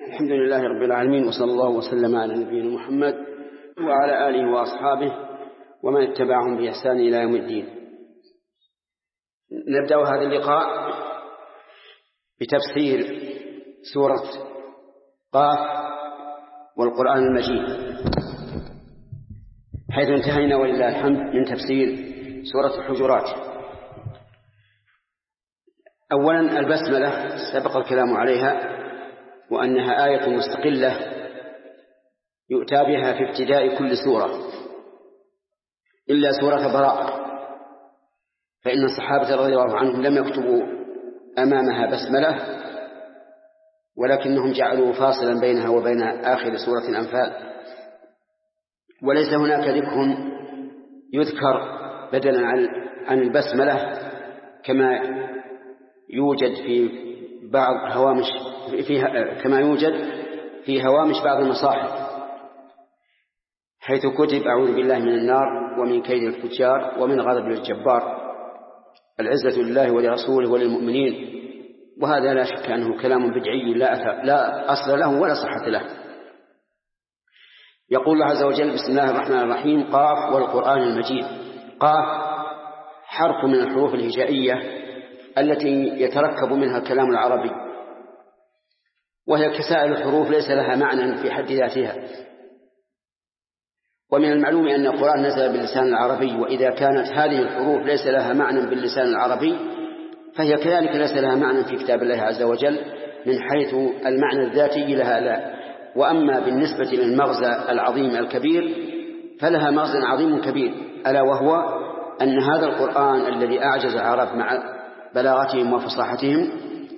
الحمد لله رب العالمين، وصلى الله وسلم على نبينا محمد وعلى آله وأصحابه ومن اتبعهم بإحسان إلى يوم الدين. نبدأ هذا اللقاء بتفسير سورة قاف والقرآن المجيد، حيث انتهينا ولله الحمد من تفسير سورة الحجرات. أولا البسملة سبق الكلام عليها، وأنها آية مستقلة يؤتى بها في ابتداء كل سورة إلا سورة براءة، فإن الصحابة رضي الله عنهم لم يكتبوا أمامها بسملة، ولكنهم جعلوا فاصلا بينها وبين آخر سورة الأنفال، وليس هناك ذكر يذكر بدلا عن البسملة كما يوجد في بعض هوامش كما يوجد في هوامش بعض المصاحف، حيث كتب أعوذ بالله من النار ومن كيد الفجار ومن غضب الجبار، العزة لله ولرسوله وللمؤمنين. وهذا لا شك أنه كلام بدعي لا أصل له ولا صحة له. يقول الله عز وجل: بسم الله الرحمن الرحيم، قاف والقرآن المجيد. قاف حرف من الحروف الهجائية التي يتركب منها الكلام العربي، وهي كسائر الحروف ليس لها معنى في حد ذاتها. ومن المعلوم أن القرآن نزل باللسان العربي، وإذا كانت هذه الحروف ليس لها معنى باللسان العربي فهي كذلك ليس لها معنى في كتاب الله عز وجل من حيث المعنى الذاتي لها لا. وأما بالنسبة للمغزى العظيم الكبير فلها مغزى عظيم كبير، ألا وهو أن هذا القرآن الذي أعجز العرب مع بلاغتهم وفصاحتهم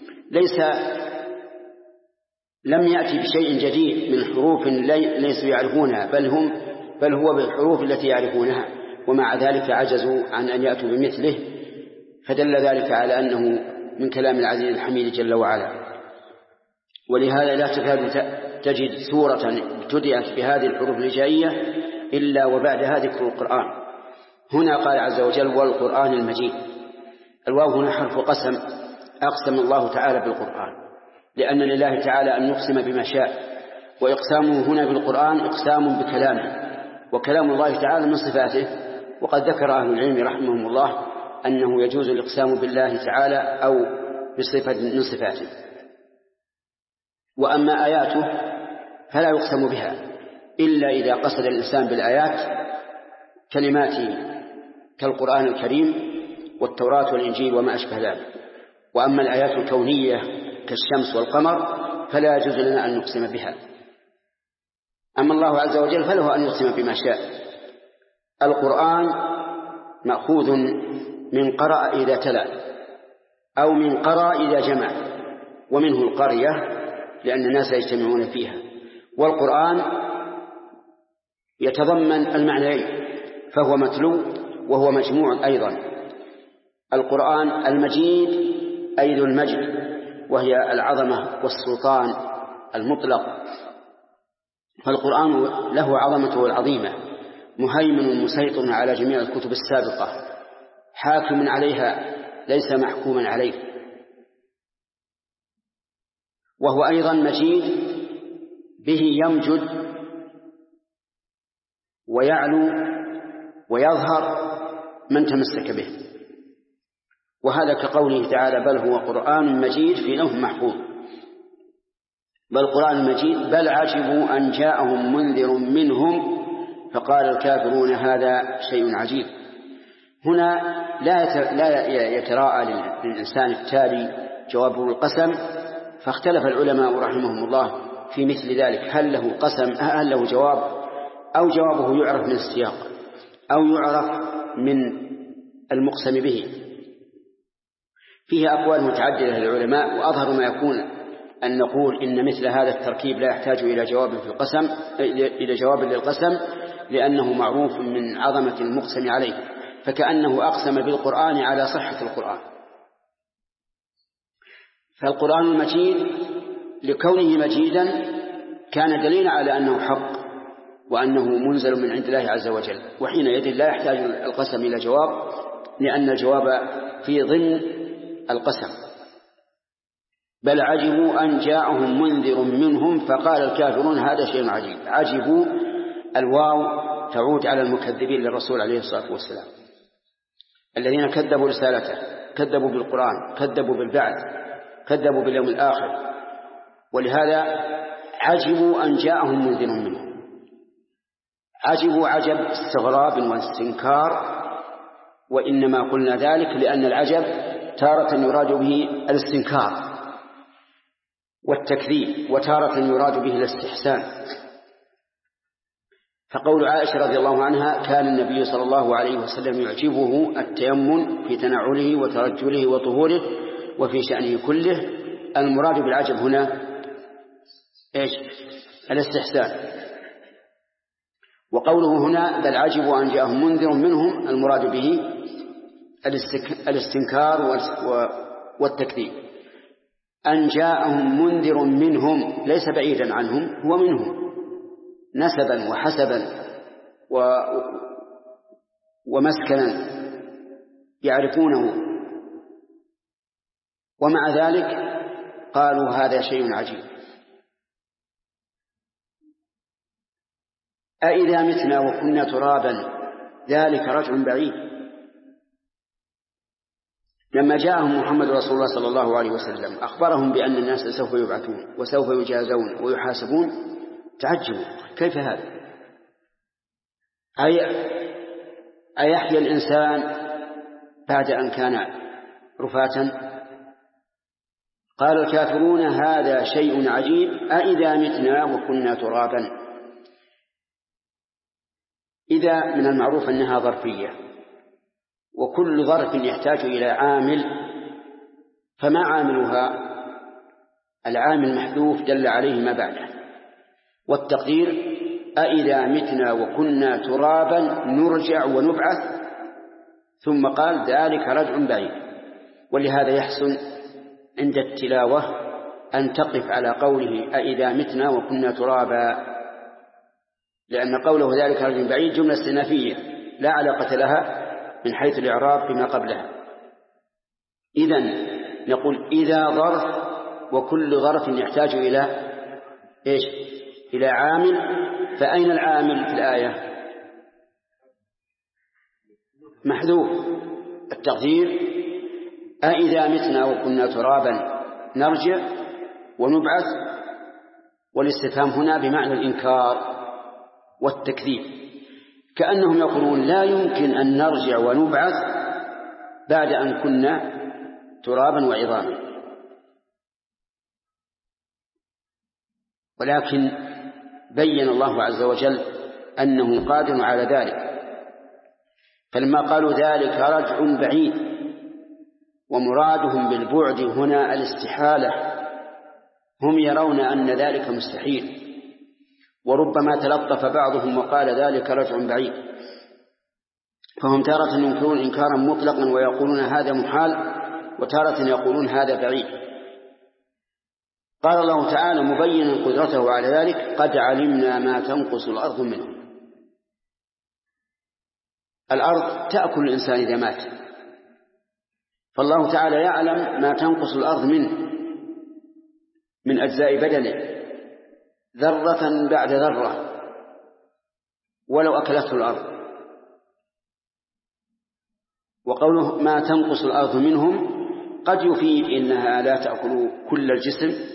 لم يأتي بشيء جديد من حروف ليسوا يعرفونها، بل هو بالحروف التي يعرفونها، ومع ذلك عجزوا عن أن يأتوا بمثله، فدل ذلك على أنه من كلام العزيز الحميد جل وعلا. ولهذا لا تكاد تجد سورة ابتدأت بهذه الحروف الهجائية إلا وبعدها ذكر القرآن. هنا قال عز وجل: والقرآن المجيد. الواو هنا حرف قسم، أقسم الله تعالى بالقرآن، لأن لله تعالى أن يقسم بما شاء، وإقسامه هنا بالقرآن إقسام بكلامه، وكلام الله تعالى من صفاته. وقد ذكر أهل العلم رحمهم الله أنه يجوز الإقسام بالله تعالى أو بصفة من صفاته. وأما آياته فلا يقسم بها إلا إذا قصد الإنسان بالآيات كلمات كالقرآن الكريم والتوراة والإنجيل وما أشبه ذلك. وأما الآيات الكونية كالشمس والقمر فلا يجوز لنا أن نقسم بها. أما الله عز وجل فله أن يقسم بما شاء. القرآن مأخوذ من قرأ إذا تلا، أو من قرأ إذا جمع، ومنه القرية لأن الناس يجتمعون فيها. والقرآن يتضمن المعنيين، فهو متلو وهو مجموع أيضا. القرآن المجيد أي ذو المجد، وهي العظمة والسلطان المطلق. فالقرآن له عظمته العظيمة، مهيمن مسيطر على جميع الكتب السابقة، حاكم عليها ليس محكوما عليه. وهو أيضا مجيد، به يمجد ويعلو ويظهر من تمسك به. وهذا كقوله تعالى: بل هو قرآن مجيد في لوح محفوظ. بل قرآن مجيد، بل عجبوا أن جاءهم منذر منهم فقال الكافرون هذا شيء عجيب. هنا لا يتراءى للإنسان التالي جوابه القسم، فاختلف العلماء رحمهم الله في مثل ذلك، هل له قسم هل له جواب، أو جوابه يعرف من السياق، أو يعرف من المقسم به. فيه أقوال متعددة للعلماء، وأظهر ما يكون أن نقول إن مثل هذا التركيب لا يحتاج إلى جواب للقسم، لأنه معروف من عظمة المقسم عليه، فكأنه أقسم بالقرآن على صحة القرآن. فالقرآن المجيد لكونه مجيدا كان دليلا على أنه حق، وأنه منزل من عند الله عز وجل، وحينئذ لا يحتاج القسم إلى جواب، لأن الجواب في ضمن القسم. بل عجبوا أن جاءهم منذر منهم فقال الكافرون هذا شيء عجيب. عجبوا الواو تعود على المكذبين للرسول عليه الصلاة والسلام، الذين كذبوا رسالته، كذبوا بالقرآن، كذبوا بالبعث، كذبوا باليوم الآخر، ولهذا عجبوا أن جاءهم منذر منهم. عجبوا عجب استغراب واستنكار، وإنما قلنا ذلك لأن العجب تارة يراد به الاستنكار والتكذيب، وتارة يراد به الاستحسان. فقول عائشة رضي الله عنها كان النبي صلى الله عليه وسلم يعجبه التيمم في تنعله وترجله وطهوره وفي شأنه كله، المراد بالعجب هنا إيش؟ الاستحسان. وقوله هنا بل عجبوا أن جاءهم منذر منهم، المراد به الاستنكار والتكذيب. أن جاءهم منذر منهم ليس بعيدا عنهم، هو منهم نسبا وحسبا ومسكنا يعرفونه، ومع ذلك قالوا هذا شيء عجيب. أإذا متنا وكنا ترابا ذلك رجع بعيد. لما جاءهم محمد رسول الله صلى الله عليه وسلم أخبرهم بأن الناس سوف يبعثون وسوف يجازون ويحاسبون، تعجبوا كيف هذا؟ أيحيى الإنسان بعد أن كان رفاتا؟ قال الكافرون هذا شيء عجيب أإذا متنا وكنا ترابا. إذا من المعروف أنها ظرفية، وكل ظرف يحتاج إلى عامل، فما عاملها؟ العامل محذوف دل عليه ما بعده. والتقدير أإذا متنا وكنا ترابا نرجع ونبعث، ثم قال ذلك رجع بعيد. ولهذا يحسن عند التلاوة أن تقف على قوله أإذا متنا وكنا ترابا، لأن قوله ذلك رجع بعيد جملة استئنافية لا علاقة لها من حيث الإعراب بما قبلها. إذن نقول إذا ظرف، وكل ظرف يحتاج إلى إيش؟ إلى عامل. فأين العامل في الآية؟ محذوف. التقدير أإذا متنا وكنا ترابا نرجع ونبعث، والاستفهام هنا بمعنى الإنكار والتكذيب، كأنهم يقولون لا يمكن أن نرجع ونبعث بعد أن كنا ترابا وعظاما. ولكن بين الله عز وجل أنه قادر على ذلك، فلما قالوا ذلك رجع بعيد، ومرادهم بالبعد هنا الاستحالة، هم يرون أن ذلك مستحيل، وربما تلطف بعضهم وقال ذلك رجع بعيد، فهم تارة ينكرون إنكارا مطلقا ويقولون هذا محال، وتارة يقولون هذا بعيد. قال الله تعالى مبينا قدرته على ذلك قد علمنا ما تنقص الأرض منه. الأرض تأكل الإنسان إذا مات، فالله تعالى يعلم ما تنقص الأرض منه من أجزاء بدنه ذرة بعد ذرة ولو أكلته الأرض. وقوله ما تنقص الأرض منهم قد يفيد إنها لا تأكل كل الجسم،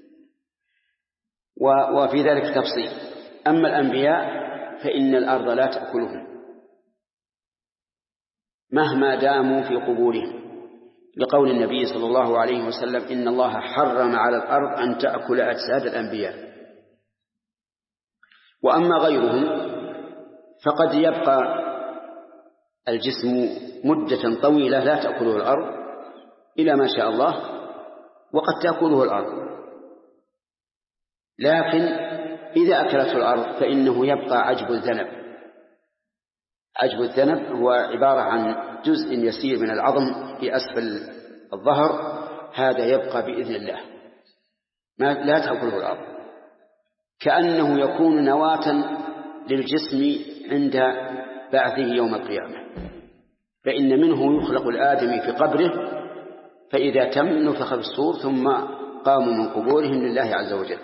وفي ذلك تفصيل. أما الأنبياء فإن الأرض لا تأكلهم مهما داموا في قبورهم، لقول النبي صلى الله عليه وسلم إن الله حرم على الأرض أن تأكل أجساد الأنبياء. وأما غيرهم فقد يبقى الجسم مدة طويلة لا تأكله الأرض إلى ما شاء الله، وقد تأكله الأرض، لكن إذا أكلته الأرض فإنه يبقى عجب الذنب. عجب الذنب هو عبارة عن جزء يسير من العظم في أسفل الظهر، هذا يبقى بإذن الله لا تأكله الأرض، كأنه يكون نواة للجسم عند بعثه يوم القيامة. فإن منه يخلق الآدمي في قبره، فإذا تم نفخ في الصور ثم قاموا من قبورهم لله عز وجل.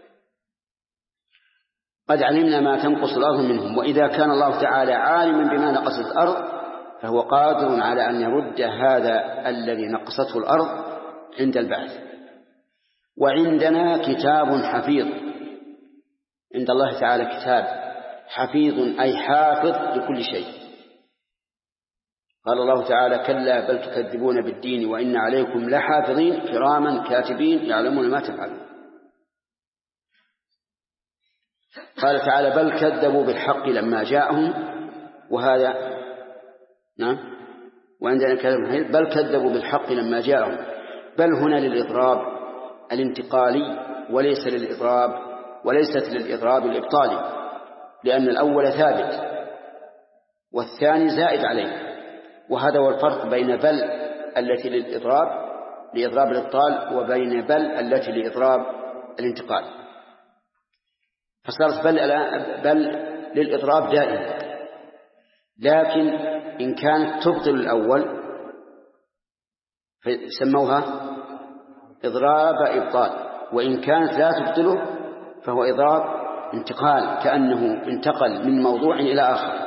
قد علمنا ما تنقص الأرض منهم، وإذا كان الله تعالى عالما بما نقصت الأرض فهو قادر على أن يرد هذا الذي نقصته الأرض عند البعث. وعندنا كتاب حفيظ، عند الله تعالى كتاب حفيظ أي حافظ لكل شيء. قال الله تعالى: كلا بل تكذبون بالدين وإن عليكم لحافظين كراما كاتبين يعلمون ما تفعلون. قال تعالى: بل كذبوا بالحق لما جاءهم، وهذا نعم. وعندنا كلام بل كذبوا بالحق لما جاءهم، بل هنا للإضراب الانتقالي وليست للإضراب الإبطالي، لأن الأول ثابت والثاني زائد عليه، وهذا هو الفرق بين بل التي لإضراب الإبطال وبين بل التي لإضراب الانتقال. فصارت بل للإضراب دائما، لكن إن كانت تبطل الأول فسموها إضراب إبطال، وإن كانت لا تبطله فهو إضراب انتقال، كأنه انتقل من موضوع إلى آخر.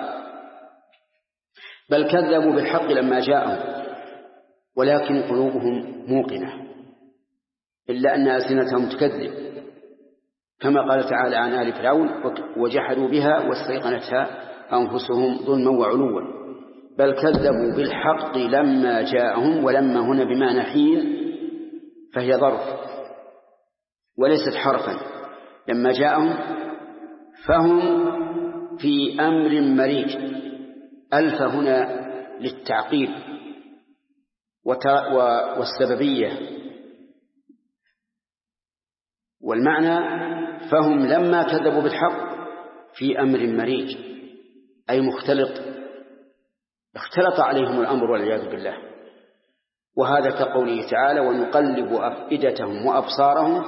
بل كذبوا بالحق لما جاءهم ولكن قلوبهم موقنة، إلا أن ألسنتهم تكذب، كما قال تعالى عن آل فرعون: وجحدوا بها واستيقنتها أنفسهم ظلما وعلوا. بل كذبوا بالحق لما جاءهم، ولما هنا بمعنى حين، فهي ظرف وليست حرفا. لما جاءهم فهم في أمر مريج، ألف هنا للتعقيب والسببية، والمعنى فهم لما كذبوا بالحق في أمر مريج، أي مختلط، اختلط عليهم الأمر والعياذ بالله. وهذا كقوله تعالى: ونقلب أفئدتهم وأبصارهم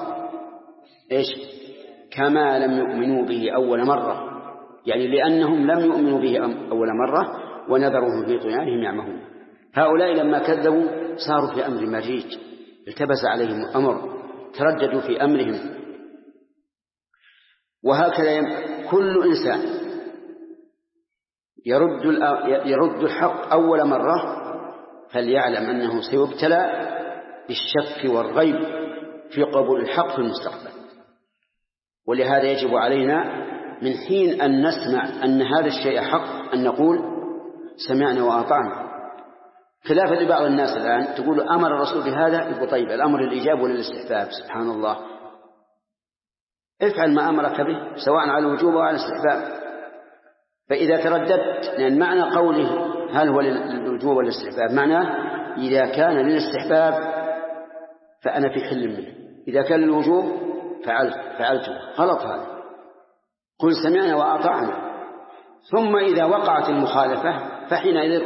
كما لم يؤمنوا به أول مرة، يعني لأنهم لم يؤمنوا به أول مرة ونذرهم في طغيانهم يعمهون. هؤلاء لما كذبوا صاروا في أمر مريج، التبس عليهم الأمر، ترددوا في أمرهم. وهكذا كل إنسان يرد الحق أول مرة فليعلم أنه سيبتلى بالشك والريب في قبول الحق في المستقبل. ولهذا يجب علينا من حين أن نسمع أن هذا الشيء حق أن نقول سمعنا وأطعنا، خلافا لبعض الناس الآن تقول أمر الرسول بهذا، يقول طيب الأمر الإيجاب ولا الاستحباب؟ سبحان الله، افعل ما أمرك به سواء على الوجوب أو على الاستحباب. فإذا ترددت، لأن معنى قوله هل هو للوجوب ولا الاستحباب معناه إذا كان للاستحباب فأنا في حل منه، إذا كان للوجوب فعلته، غلط هذا. قل سمعنا وأطعنا. ثم إذا وقعت المخالفة فحينئذ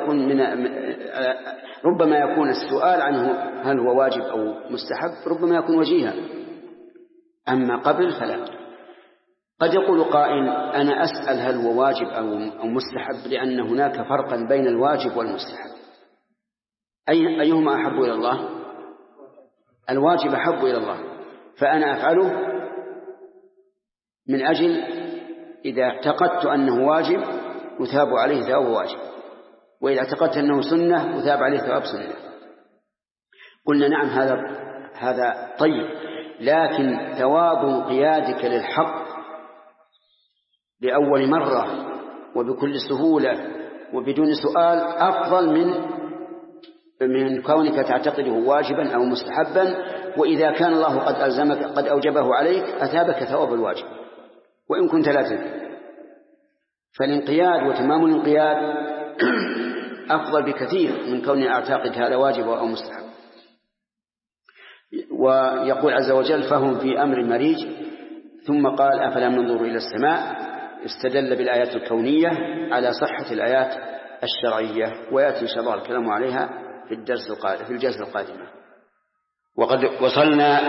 ربما يكون السؤال عنه هل هو واجب أو مستحب ربما يكون وجيها، أما قبل فلا. قد يقول قائل أنا أسأل هل هو واجب أو مستحب لأن هناك فرقا بين الواجب والمستحب، أيهما أحب إلى الله؟ الواجب أحب إلى الله، فأنا أفعله من أجل إذا اعتقدت أنه واجب يثاب عليه ثواب واجب، وإذا اعتقدت أنه سنة يثاب عليه ثواب سنة. قلنا نعم هذا طيب، لكن ثواب انقيادك للحق لأول مرة وبكل سهولة وبدون سؤال أفضل من كونك تعتقده واجبا أو مستحبا، وإذا كان الله قد ألزمك قد أوجبه عليك أثابك ثواب الواجب وإن كنت لا تدري. فالانقياد وتمام الانقياد أفضل بكثير من كوني أعتقد هذا واجب أو مستحب. ويقول عز وجل فهم في أمر مريج، ثم قال أفلم ننظر إلى السماء، استدل بالآيات الكونية على صحة الآيات الشرعية، ويأتي إن شاء الله الكلام عليها في الجلسة القادمة. وقد وصلنا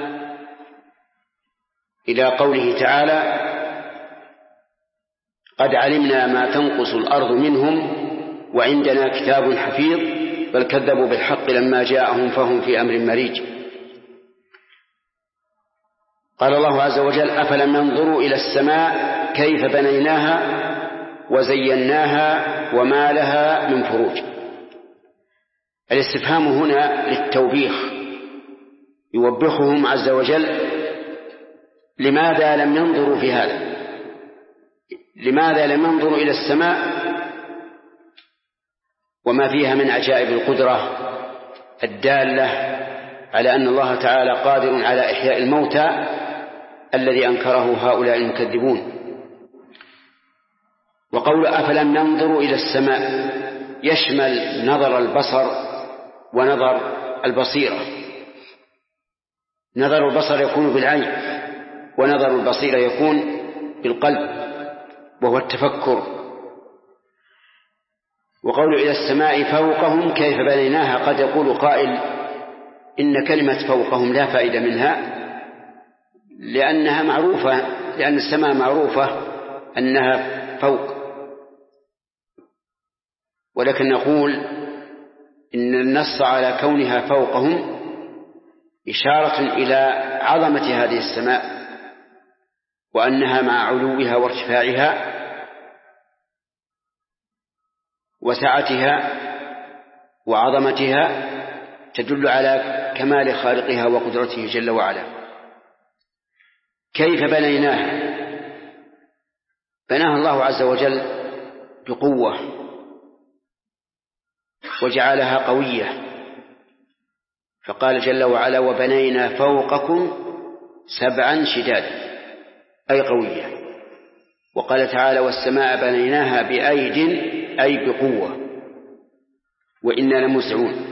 إلى قوله تعالى قد علمنا ما تنقص الأرض منهم وعندنا كتاب حفيظ بل كذبوا بالحق لما جاءهم فهم في أمر مريج. قال الله عز وجل: أفلم ينظروا إلى السماء كيف بنيناها وزيناها وما لها من فروج. الاستفهام هنا للتوبيخ، يوبخهم عز وجل لماذا لم ينظروا في هذا، لماذا لم ينظروا إلى السماء وما فيها من عجائب القدرة الدالة على أن الله تعالى قادر على إحياء الموتى الذي أنكره هؤلاء المكذبون. وقول أفلم ينظروا إلى السماء يشمل نظر البصر ونظر البصيرة. نظر البصر يكون بالعين، ونظر البصيرة يكون بالقلب، وهو التفكر. وقول إلى السماء فوقهم كيف بنيناها، قد يقول قائل إن كلمة فوقهم لا فائدة منها، لأنها معروفة، لأن السماء معروفة أنها فوق. ولكن نقول إن النص على كونها فوقهم إشارة إلى عظمة هذه السماء، وأنها مع علوها وارتفاعها وسعتها وعظمتها تدل على كمال خالقها وقدرته جل وعلا. كيف بنيناها؟ بناها الله عز وجل بقوة وجعلها قوية، فقال جل وعلا: وبنينا فوقكم 7 شدادا، أي قوية. وقال تعالى: والسماء بنيناها بأيد، أي بقوة، وإنا لموسعون.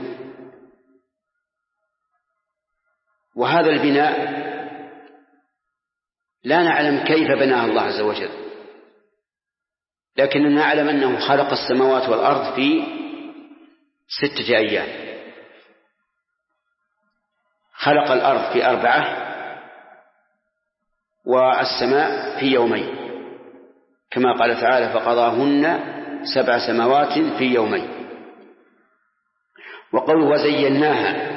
وهذا البناء لا نعلم كيف بناه الله عز وجل، لكننا نعلم أنه خلق السماوات والأرض في 6 أيام. خلق الأرض في 4 والسماء في 2 كما قال تعالى: فقضاهن 7 سماوات في 2. وقوله وزيناها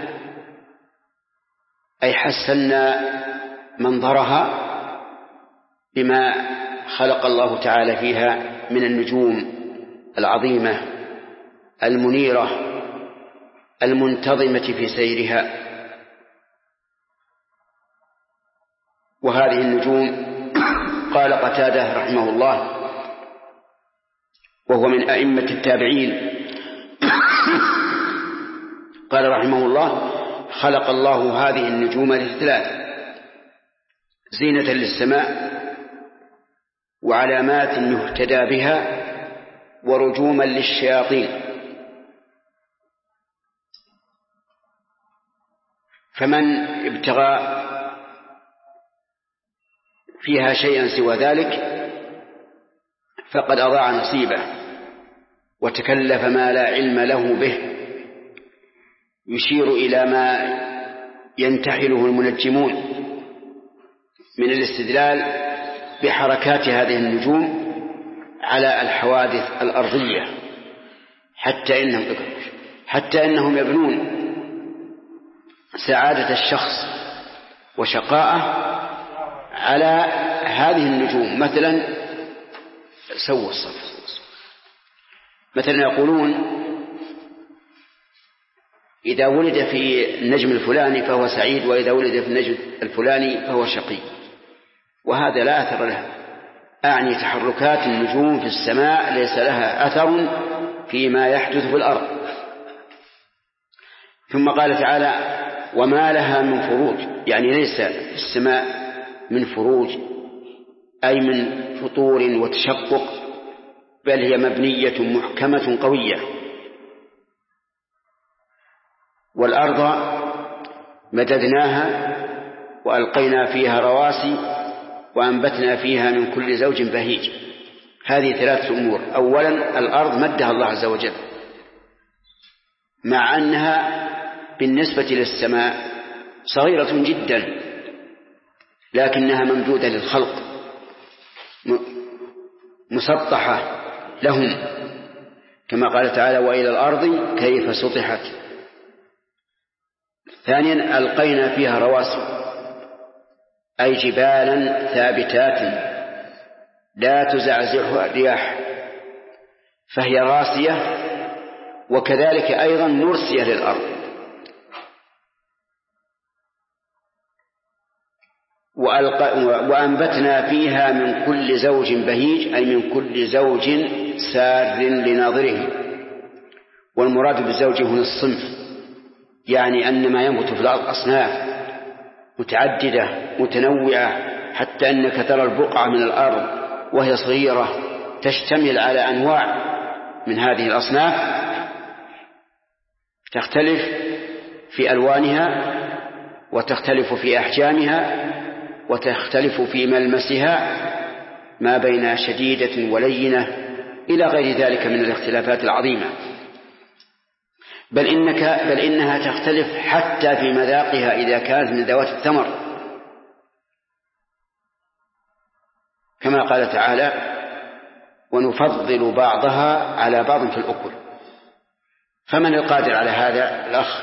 أي حسنا منظرها بما خلق الله تعالى فيها من النجوم العظيمة المنيرة المنتظمة في سيرها. وهذه النجوم قال قتادة رحمه الله وهو من أئمة التابعين قال رحمه الله: خلق الله هذه النجوم ل3: زينة للسماء، وعلامات يهتدى بها، ورجوما للشياطين. فمن ابتغى فيها شيئا سوى ذلك فقد أضاع نصيبه وتكلف ما لا علم له به. يشير إلى ما ينتحله المنجمون من الاستدلال بحركات هذه النجوم على الحوادث الأرضية، حتى إنهم يبنون سعادة الشخص وشقاءه على هذه النجوم. مثلا سووا الصف، مثلا يقولون إذا ولد في النجم الفلاني فهو سعيد، وإذا ولد في النجم الفلاني فهو شقي، وهذا لا أثر لها. أعني تحركات النجوم في السماء ليس لها أثر فيما يحدث في الأرض. ثم قال تعالى: وما لها من فروج، يعني ليس في السماء من فروج أي من فطور وتشقق، بل هي مبنية محكمة قوية. والأرض مددناها وألقينا فيها رواسي وأنبتنا فيها من كل زوج بهيج. هذه 3 أمور. أولا الأرض مدها الله عز وجل، مع أنها بالنسبة للسماء صغيرة جدا، لكنها ممدودة للخلق مسطحة لهم، كما قال تعالى: وإلى الأرض كيف سطحت. ثانيا ألقينا فيها رواسي، أي جبالا ثابتات لا تزعزعها الرياح فهي راسية، وكذلك أيضا مرسية للأرض. وأنبتنا فيها من كل زوج بهيج، أي من كل زوج سار لناظره. والمراد بالزوج هنا الصنف، يعني أن ما ينبت في الأرض أصناف متعددة متنوعة، حتى أنك ترى البقعة من الأرض وهي صغيرة تشتمل على أنواع من هذه الأصناف تختلف في ألوانها وتختلف في أحجامها وتختلف في ملمسها ما بين شديدة ولينة إلى غير ذلك من الاختلافات العظيمة. بل إنها تختلف حتى في مذاقها إذا كانت من ذوات الثمر، كما قال تعالى: ونفضل بعضها على بعض في الأكل. فمن القادر على هذا؟ الأخ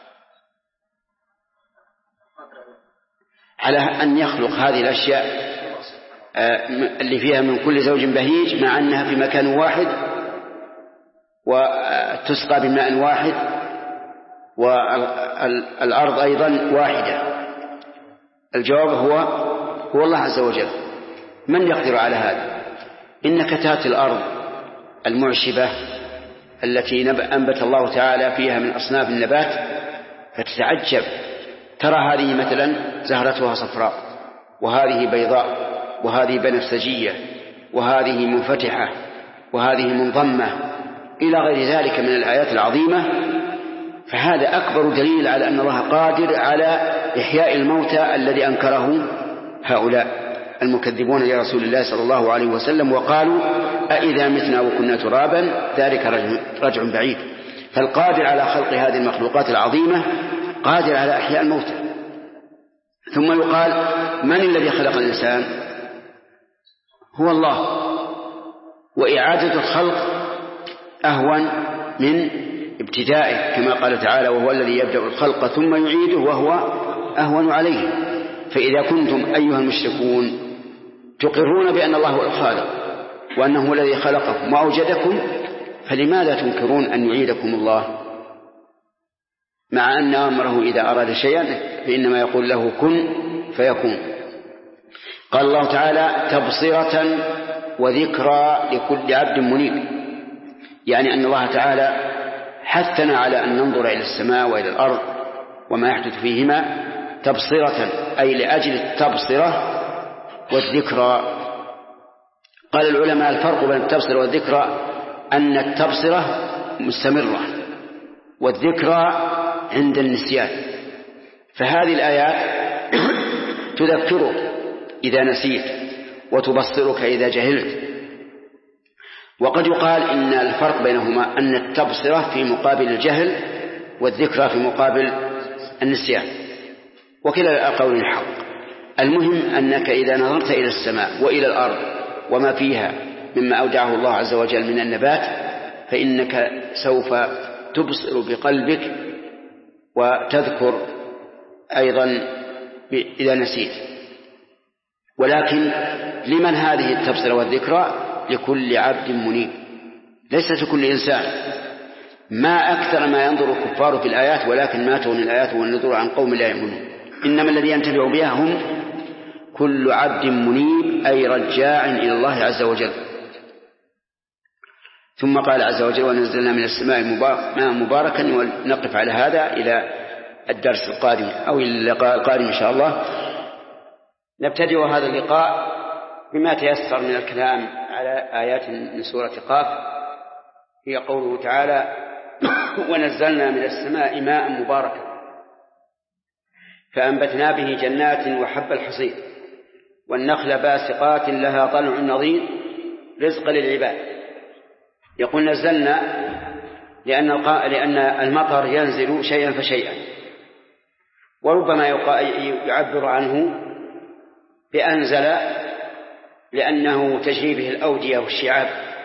على أن يخلق هذه الأشياء اللي فيها من كل زوج بهيج، مع أنها في مكان واحد وتسقى بماء واحد والأرض أيضا واحدة. الجواب هو الله عز وجل. من يقدر على هذا؟ إنك تأتي الأرض المعشبة التي أنبت الله تعالى فيها من أصناف النبات فتتعجب، ترى هذه مثلا زهرتها صفراء، وهذه بيضاء، وهذه بنفسجية، وهذه منفتحة، وهذه منضمة، إلى غير ذلك من الآيات العظيمة. فهذا أكبر دليل على أن الله قادر على إحياء الموتى الذي أنكره هؤلاء المكذبون لرسول الله صلى الله عليه وسلم، وقالوا: أإذا متنا وكنا ترابا ذلك رجع بعيد. فالقادر على خلق هذه المخلوقات العظيمة قادر على إحياء الموتى. ثم يقال: من الذي خلق الإنسان؟ هو الله. وإعادة الخلق أهون من ابتدائه، كما قال تعالى: وهو الذي يبدأ الخلق ثم يعيده وهو أهون عليه. فإذا كنتم أيها المشركون تقرون بأن الله هو الخالق وأنه الذي خلقكم وأوجدكم، فلماذا تنكرون أن يعيدكم الله، مع أن أمره إذا أراد شيئا فإنما يقول له كن فيكون؟ قال الله تعالى: تبصرة وذكرى لكل عبد منيب، يعني أن الله تعالى حثنا على أن ننظر إلى السماء وإلى الأرض وما يحدث فيهما تبصرة، أي لأجل التبصرة والذكرى. قال العلماء: الفرق بين التبصرة والذكرى أن التبصرة مستمرة والذكرى عند النسيان. فهذه الآيات تذكرك إذا نسيت وتبصرك إذا جهلت. وقد يقال إن الفرق بينهما أن التبصرة في مقابل الجهل والذكرى في مقابل النسيان، وكلا القول الحق. المهم أنك إذا نظرت إلى السماء وإلى الأرض وما فيها مما أودعه الله عز وجل من النبات فإنك سوف تبصر بقلبك وتذكر أيضا إذا نسيت. ولكن لمن هذه التبصرة والذكرى؟ لكل عبد منيب، ليس لكل إنسان. ما أكثر ما ينظر الكفار في الآيات، ولكن ما تغني الآيات والنذور عن قوم لا يؤمنون. إنما الذي ينتفع بها هم كل عبد منيب، أي رجاع إلى الله عز وجل. ثم قال عز وجل: ونزلنا من السماء ماء مباركا. ونقف على هذا إلى الدرس القادم أو اللقاء القادم إن شاء الله. نبتدئ هذا اللقاء بما تيسر من الكلام على آيات من سورة قاف، هي قوله تعالى: ونزلنا من السماء ماء مباركا فأنبتنا به جنات وحب الحصيد والنخل باسقات لها طلع نضيد رزقا للعباد. يقول نزلنا لأن المطر ينزل شيئا فشيئا، وربما يعبر عنه بأنزل لأنه تجري به الأودية والشعاب.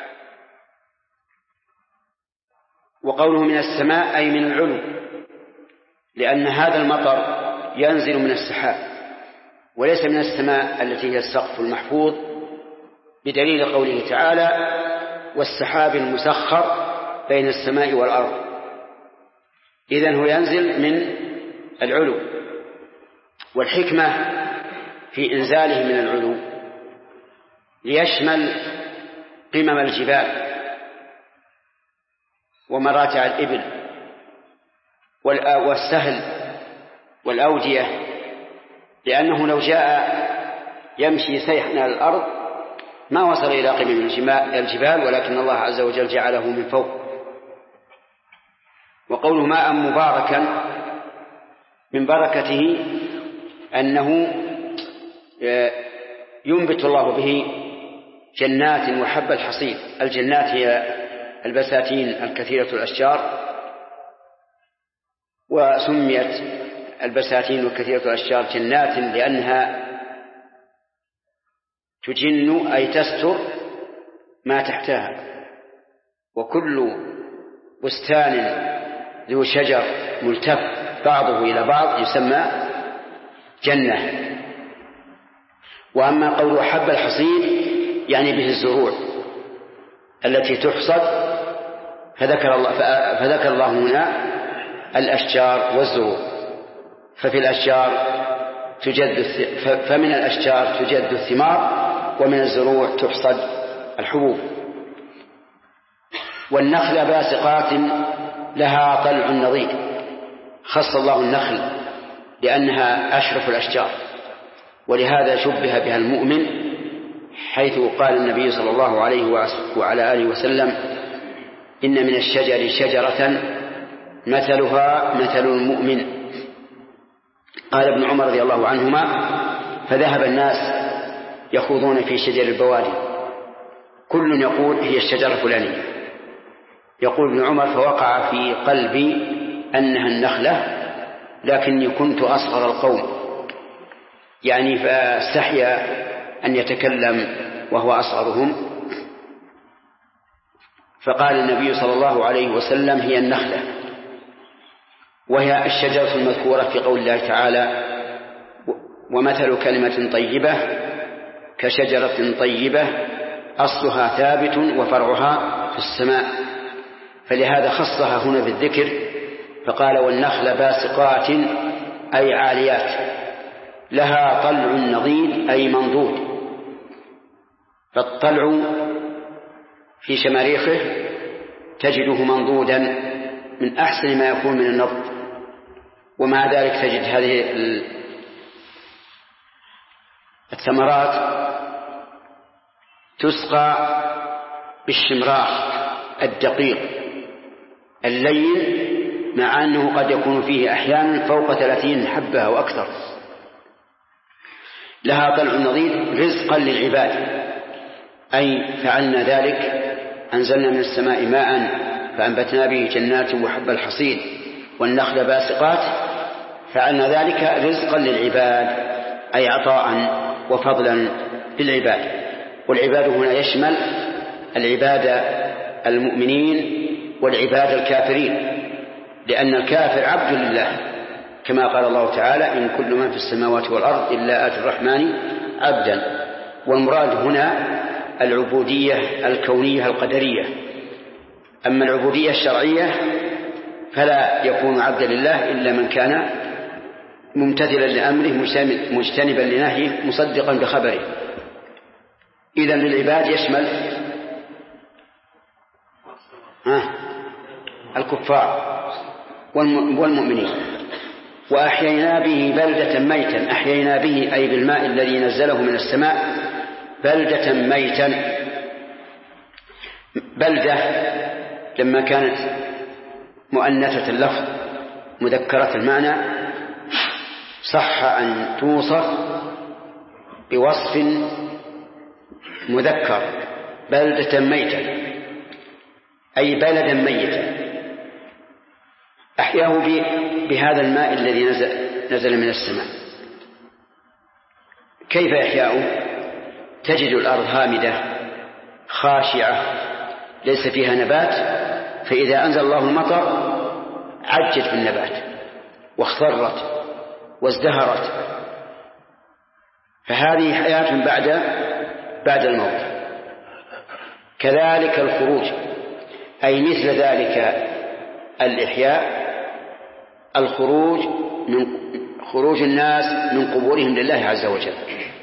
وقوله من السماء أي من العلو، لأن هذا المطر ينزل من السحاب وليس من السماء التي هي السقف المحفوظ، بدليل قوله تعالى: والسحاب المسخر بين السماء والأرض. إذن هو ينزل من العلو، والحكمة في إنزاله من العلو ليشمل قمم الجبال ومراتع الإبل والسهل والأودية، لأنه لو جاء يمشي سيحا على الأرض ما وصل إلى قمم الجبال، ولكن الله عز وجل جعله من فوق. وقوله ماء مباركا من بركته أنه ينبت الله به جنات وحب الحصيد. الجنات هي البساتين الكثيرة الأشجار، وسميت البساتين وكثيرة الأشجار جنات لأنها تجن أي تستر ما تحتها. وكل بستان ذو شجر ملتف بعضه إلى بعض يسمى جنة. وأما قول حب الحصيد يعني به الزروع التي تحصد، فذكر الله هنا الأشجار والزروع. فمن الأشجار تجد الثمار، ومن الزروع تحصد الحبوب. والنخل باسقات لها طلع نضيد. خص الله النخل لأنها أشرف الأشجار، ولهذا شبه بها المؤمن، حيث قال النبي صلى الله عليه وعلى آله وسلم: إن من الشجر شجرة مثلها مثل المؤمن. قال ابن عمر رضي الله عنهما: فذهب الناس يخوضون في شجر البوادي، كل يقول هي الشجرة الفلانية. يقول ابن عمر: فوقع في قلبي أنها النخلة، لكني كنت أصغر القوم، يعني فاستحيا أن يتكلم وهو أصغرهم. فقال النبي صلى الله عليه وسلم: هي النخلة، وهي الشجرة المذكورة في قول الله تعالى: ومثل كلمة طيبة كشجرة طيبة أصلها ثابت وفرعها في السماء. فلهذا خصها هنا بالذكر، فقال: والنخل باسقات أي عاليات، لها طلع نضيد أي منضود. فالطلع في شماريخه تجده منضودا من أحسن ما يكون من النضد، ومع ذلك تجد هذه الثمرات تسقى بالشمراخ الدقيق اللين، مع أنه قد يكون فيه أحيانا فوق 30 حبة أو أكثر. لها طلع نضيد رزقا للعباد، أي فعلنا ذلك، أنزلنا من السماء ماء فأنبتنا به جنات وحب الحصيد والنخل باسقات، فعلنا ذلك رزقا للعباد أي عطاء وفضلا للعباد. والعباد هنا يشمل العباد المؤمنين والعباد الكافرين، لأن الكافر عبد لله، كما قال الله تعالى: إن كل من في السماوات والأرض إلا آتي الرحمن عبدا. والمراد هنا العبودية الكونية القدرية. أما العبودية الشرعية فلا يكون عبدا لله إلا من كان ممتثلا لأمره مجتنبا لنهيه مصدقا بخبره. إذن للعباد يشمل الكفار والمؤمنين. وأحيينا به بلدة ميتا، أحيينا به أي بالماء الذي نزله من السماء بلدة ميتا. بلدة لما كانت مؤنثة اللفظ مذكرة المعنى صح أن توصف بوصف مذكر: بلدة ميتا أي بلدا ميتا. أحياه بهذا الماء الذي نزل من السماء. كيف إحياؤه؟ تجد الأرض هامدة خاشعة ليس فيها نبات، فإذا أنزل الله المطر عجت بالنبات واخضرت وازدهرت. فهذه حياة بعد الموت. كذلك الخروج، أي مثل ذلك الإحياء، خروج الناس من قبورهم لله عز وجل.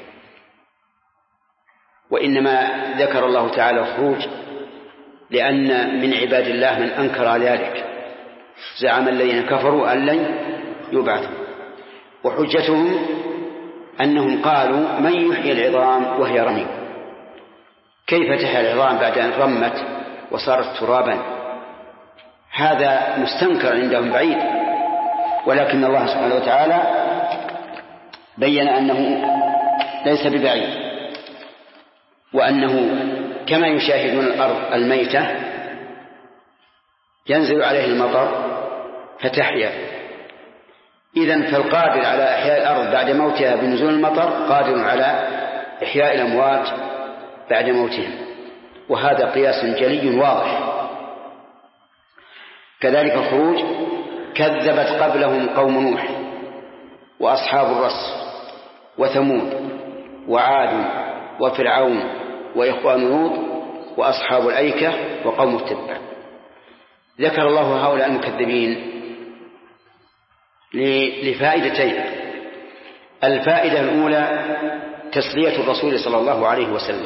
وإنما ذكر الله تعالى الخروج لأن من عباد الله من أنكر ذلك، زعم الذين كفروا أن لن يبعثوا. وحجتهم أنهم قالوا من يحيي العظام وهي رميم؟ كيف تحيا العظام بعد أن رمت وصارت ترابا؟ هذا مستنكر عندهم بعيد، ولكن الله سبحانه وتعالى بين أنه ليس ببعيد، وأنه كما يشاهدون الأرض الميتة ينزل عليه المطر فتحيا، إذن فالقادر على إحياء الأرض بعد موتها بنزول المطر قادر على إحياء الأموات بعد موتهم، وهذا قياس جلي واضح. كذلك الخروج، كذبت قبلهم قوم نوح وأصحاب الرس وثمود وعاد وفرعون وإخوان لوط وأصحاب الأيكة وقوم التبع. ذكر الله هؤلاء المكذبين لفائدتين. الفائدة الأولى تسلية الرسول صلى الله عليه وسلم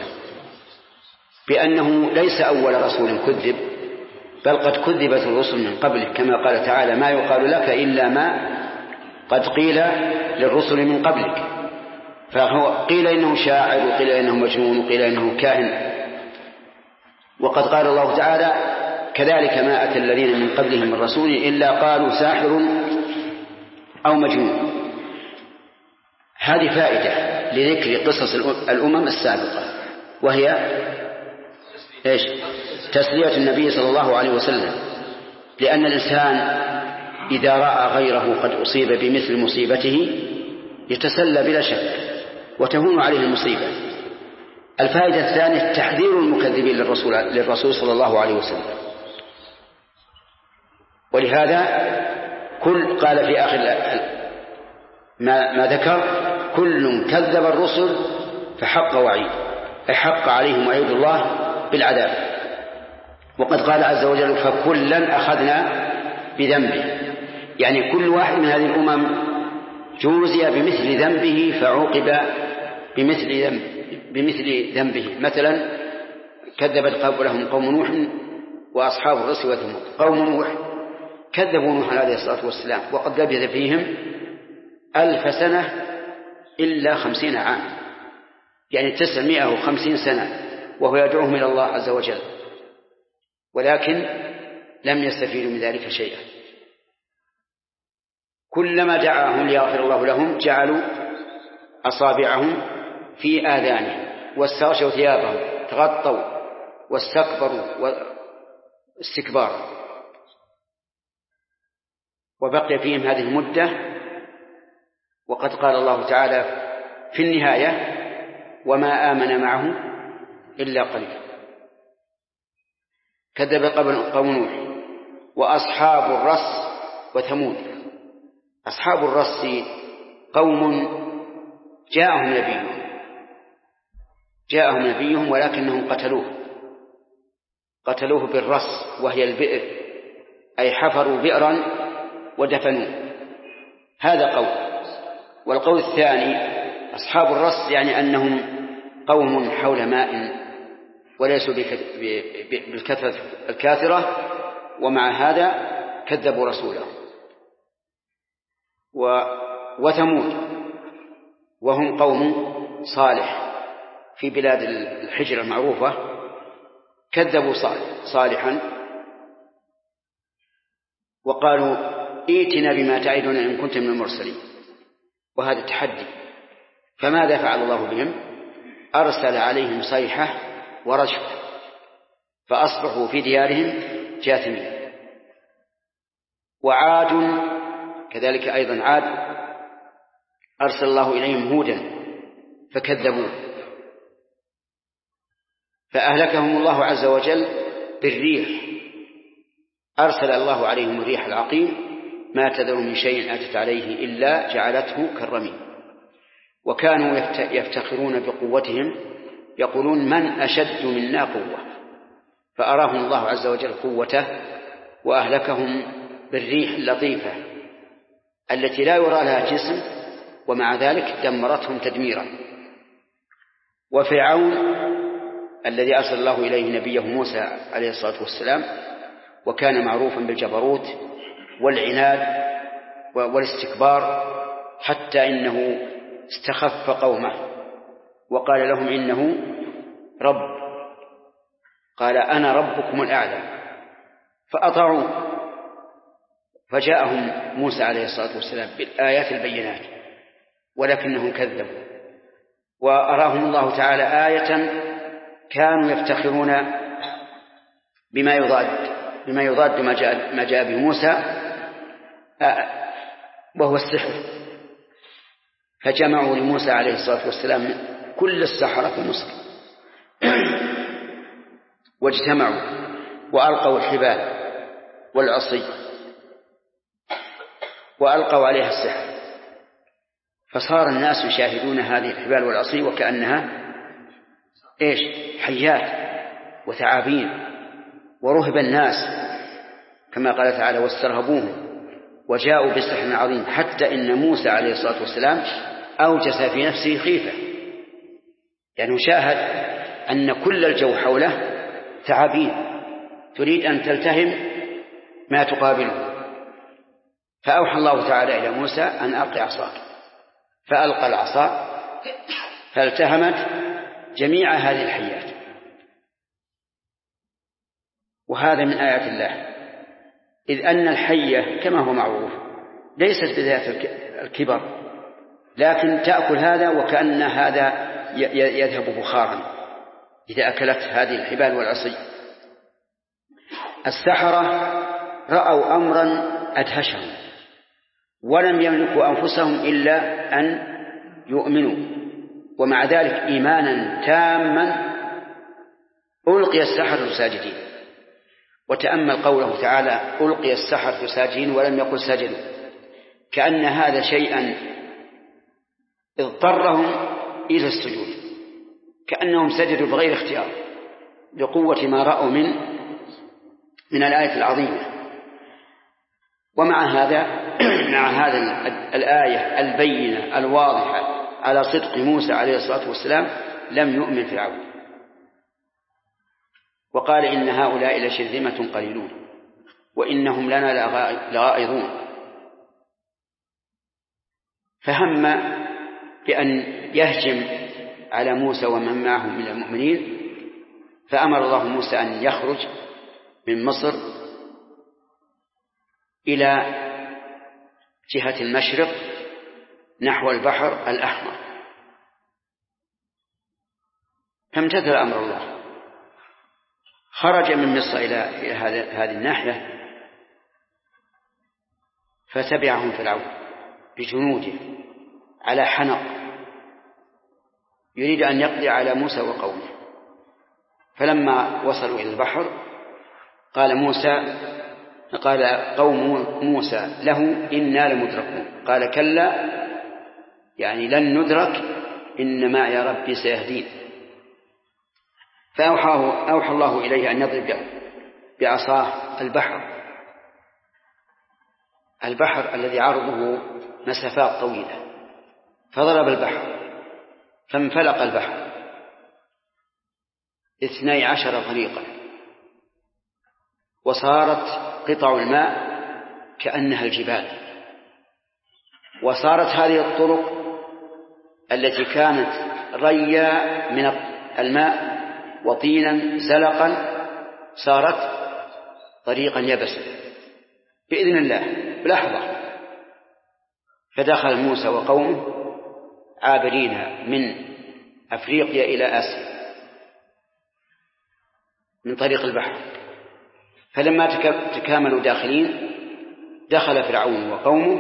بأنه ليس أول رسول كذب، بل قد كذبت الرسل من قبله، كما قال تعالى ما يقال لك إلا ما قد قيل للرسل من قبلك. فهو قيل إنه شاعر، وقيل إنه مجنون، وقيل إنه كاهن. وقد قال الله تعالى كذلك ما أتى الذين من قبلهم من رسول إلا قالوا ساحر أو مجنون. هذه فائدة لذكر قصص الأمم السابقة، وهي إيش؟ تسلية النبي صلى الله عليه وسلم، لأن الإنسان إذا رأى غيره قد أصيب بمثل مصيبته يتسلى بلا شك وتهون عليه المصيبة. الفائدة الثانية تحذير المكذبين للرسول صلى الله عليه وسلم. ولهذا قال في آخر ما ذكر كل كذب الرسل فحق وعيد، أي حق عليهم وعيد الله بالعذاب. وقد قال عز وجل فكلا أخذنا بذنبه، يعني كل واحد من هذه الأمم جوزي بمثل ذنبه فعوقب بمثل ذنبه. مثلا كذبت قبلهم قوم نوح وأصحاب الرس وثمود. قوم نوح كذبوا نوح عليه الصلاة والسلام وقد لبث فيهم 1000 سنة إلا 50 عاما، يعني 950 سنة وهو يدعوهم إلى الله عز وجل، ولكن لم يستفيدوا من ذلك شيئا. كلما دعاهم ليغفر الله لهم جعلوا أصابعهم في آذانهم واستغشوا ثيابهم تغطوا واستكبروا استكبارا، وبقي فيهم هذه المدة. وقد قال الله تعالى في النهاية وما آمن معه إلا قليل. كذب قوم نوح وأصحاب الرس وثمود. أصحاب الرس قوم جاءهم نبيهم ولكنهم قتلوه بالرس وهي البئر، أي حفروا بئرا ودفنوه. هذا قول. والقول الثاني أصحاب الرس يعني أنهم قوم حول ماء وليسوا بالكثرة الكاثرة، ومع هذا كذبوا رسوله. وثمود وهم قوم صالح في بلاد الحجر المعروفة، كذبوا صالحا وقالوا ائتنا بما تعدنا إن كنت من المرسلين، وهذا التحدي. فماذا فعل الله بهم؟ أرسل عليهم صيحة ورجفة فأصبحوا في ديارهم جاثمين. وعاد كذلك أيضا عاد أرسل الله إليهم هودا فكذبوه فأهلكهم الله عز وجل بالريح. أرسل الله عليهم الريح العقيم ما تذر من شيء أتت عليه إلا جعلته كالرميم. وكانوا يفتخرون بقوتهم، يقولون من أشد منا قوة، فأراهم الله عز وجل قوته وأهلكهم بالريح اللطيفة التي لا يرى لها جسم، ومع ذلك دمرتهم تدميرا. وفرعون الذي أرسل الله إليه نبيه موسى عليه الصلاة والسلام، وكان معروفا بالجبروت والعناد والاستكبار، حتى إنه استخف قومه وقال لهم إنه رب، قال أنا ربكم الأعلى، فأطاعوه. فجاءهم موسى عليه الصلاة والسلام بالآيات البينات ولكنهم كذبوا، وأراهم الله تعالى آية كانوا يفتخرون بما يضاد ما جاء به موسى، وهو السحر. فجمعوا لموسى عليه الصلاة والسلام كل السحرة في مصر واجتمعوا وألقوا الحبال والعصي وألقوا عليها السحر، فصار الناس يشاهدون هذه الحبال والعصي وكأنها حيات وثعابين، ورهب الناس كما قال تعالى واسترهبوهم وجاءوا بسحر عظيم، حتى إن موسى عليه الصلاة والسلام أوجس في نفسه خيفة، يعني شاهد أن كل الجو حوله ثعابين تريد أن تلتهم ما تقابله. فأوحى الله تعالى إلى موسى أن ألقي عصاك، فألقى العصا فالتهمت جميع هذه الحيات. وهذا من آيات الله، إذ أن الحية كما هو معروف ليست بذات الكبر، لكن تأكل هذا وكأن هذا يذهب بخارا إذا أكلت هذه الحبال والعصي. السحرة رأوا أمرا أدهشهم ولم يملكوا أنفسهم إلا أن يؤمنوا، ومع ذلك إيمانا تاما ألقي السحرة ساجدين. وتأمل قوله تعالى ألقي السحرة ساجدين ولم يقل سجدوا، كأن هذا شيئا اضطرهم إلى السجود، كأنهم سجدوا بغير اختيار بقوة ما رأوا من الآية العظيمة. ومع هذا مع هذا الآية البينة الواضحة على صدق موسى عليه الصلاة والسلام لم يؤمن فرعون، وقال إن هؤلاء لشرذمة قليلون وإنهم لنا لغائظون. فهم بأن يهجم على موسى ومن معه من المؤمنين، فأمر الله موسى أن يخرج من مصر إلى جهة المشرق نحو البحر الأحمر، فامتثل أمر الله، خرج من مصر إلى هذه الناحية، فتبعهم فرعون بجنوده على حنق يريد أن يقضي على موسى وقومه. فلما وصلوا إلى البحر قال قوم موسى له إنا لمدركون، قال كلا يعني لن ندرك إن معي ربي سيهدين. فأوحى الله إليه أن يضرب بعصاه البحر الذي عرضه مسافات طويلة، فضرب البحر فانفلق البحر 12 طريقا، وصارت قطع الماء كأنها الجبال، وصارت هذه الطرق التي كانت ريا من الماء وطينا زلقا صارت طريقا يبسا بإذن الله بلحظة. فدخل موسى وقومه عابرين من أفريقيا إلى آسيا من طريق البحر. فلما تكاملوا داخلين دخل فرعون وقومه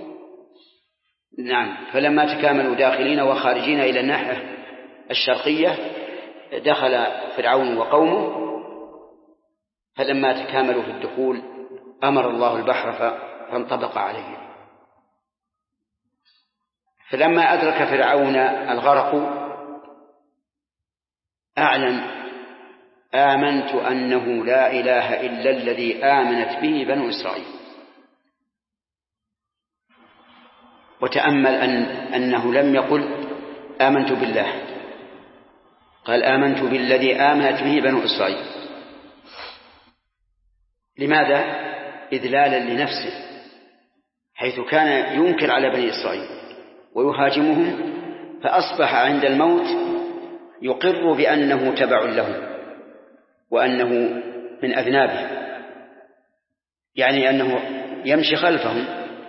فلما تكاملوا داخلين وخارجين إلى الناحية الشرقية دخل فرعون وقومه. فلما تكاملوا في الدخول أمر الله البحر فانطبق عليهم، فلما أدرك فرعون الغرق أعلن: آمنت أنه لا إله إلا الذي آمنت به بنو إسرائيل. وتأمل أنه لم يقل آمنت بالله، قال آمنت بالذي آمنت به بنو إسرائيل. لماذا؟ إذلالا لنفسه، حيث كان ينكر على بني إسرائيل ويهاجمهم، فأصبح عند الموت يقر بأنه تبع لهم وأنه من أذنابهم، يعني أنه يمشي خلفهم.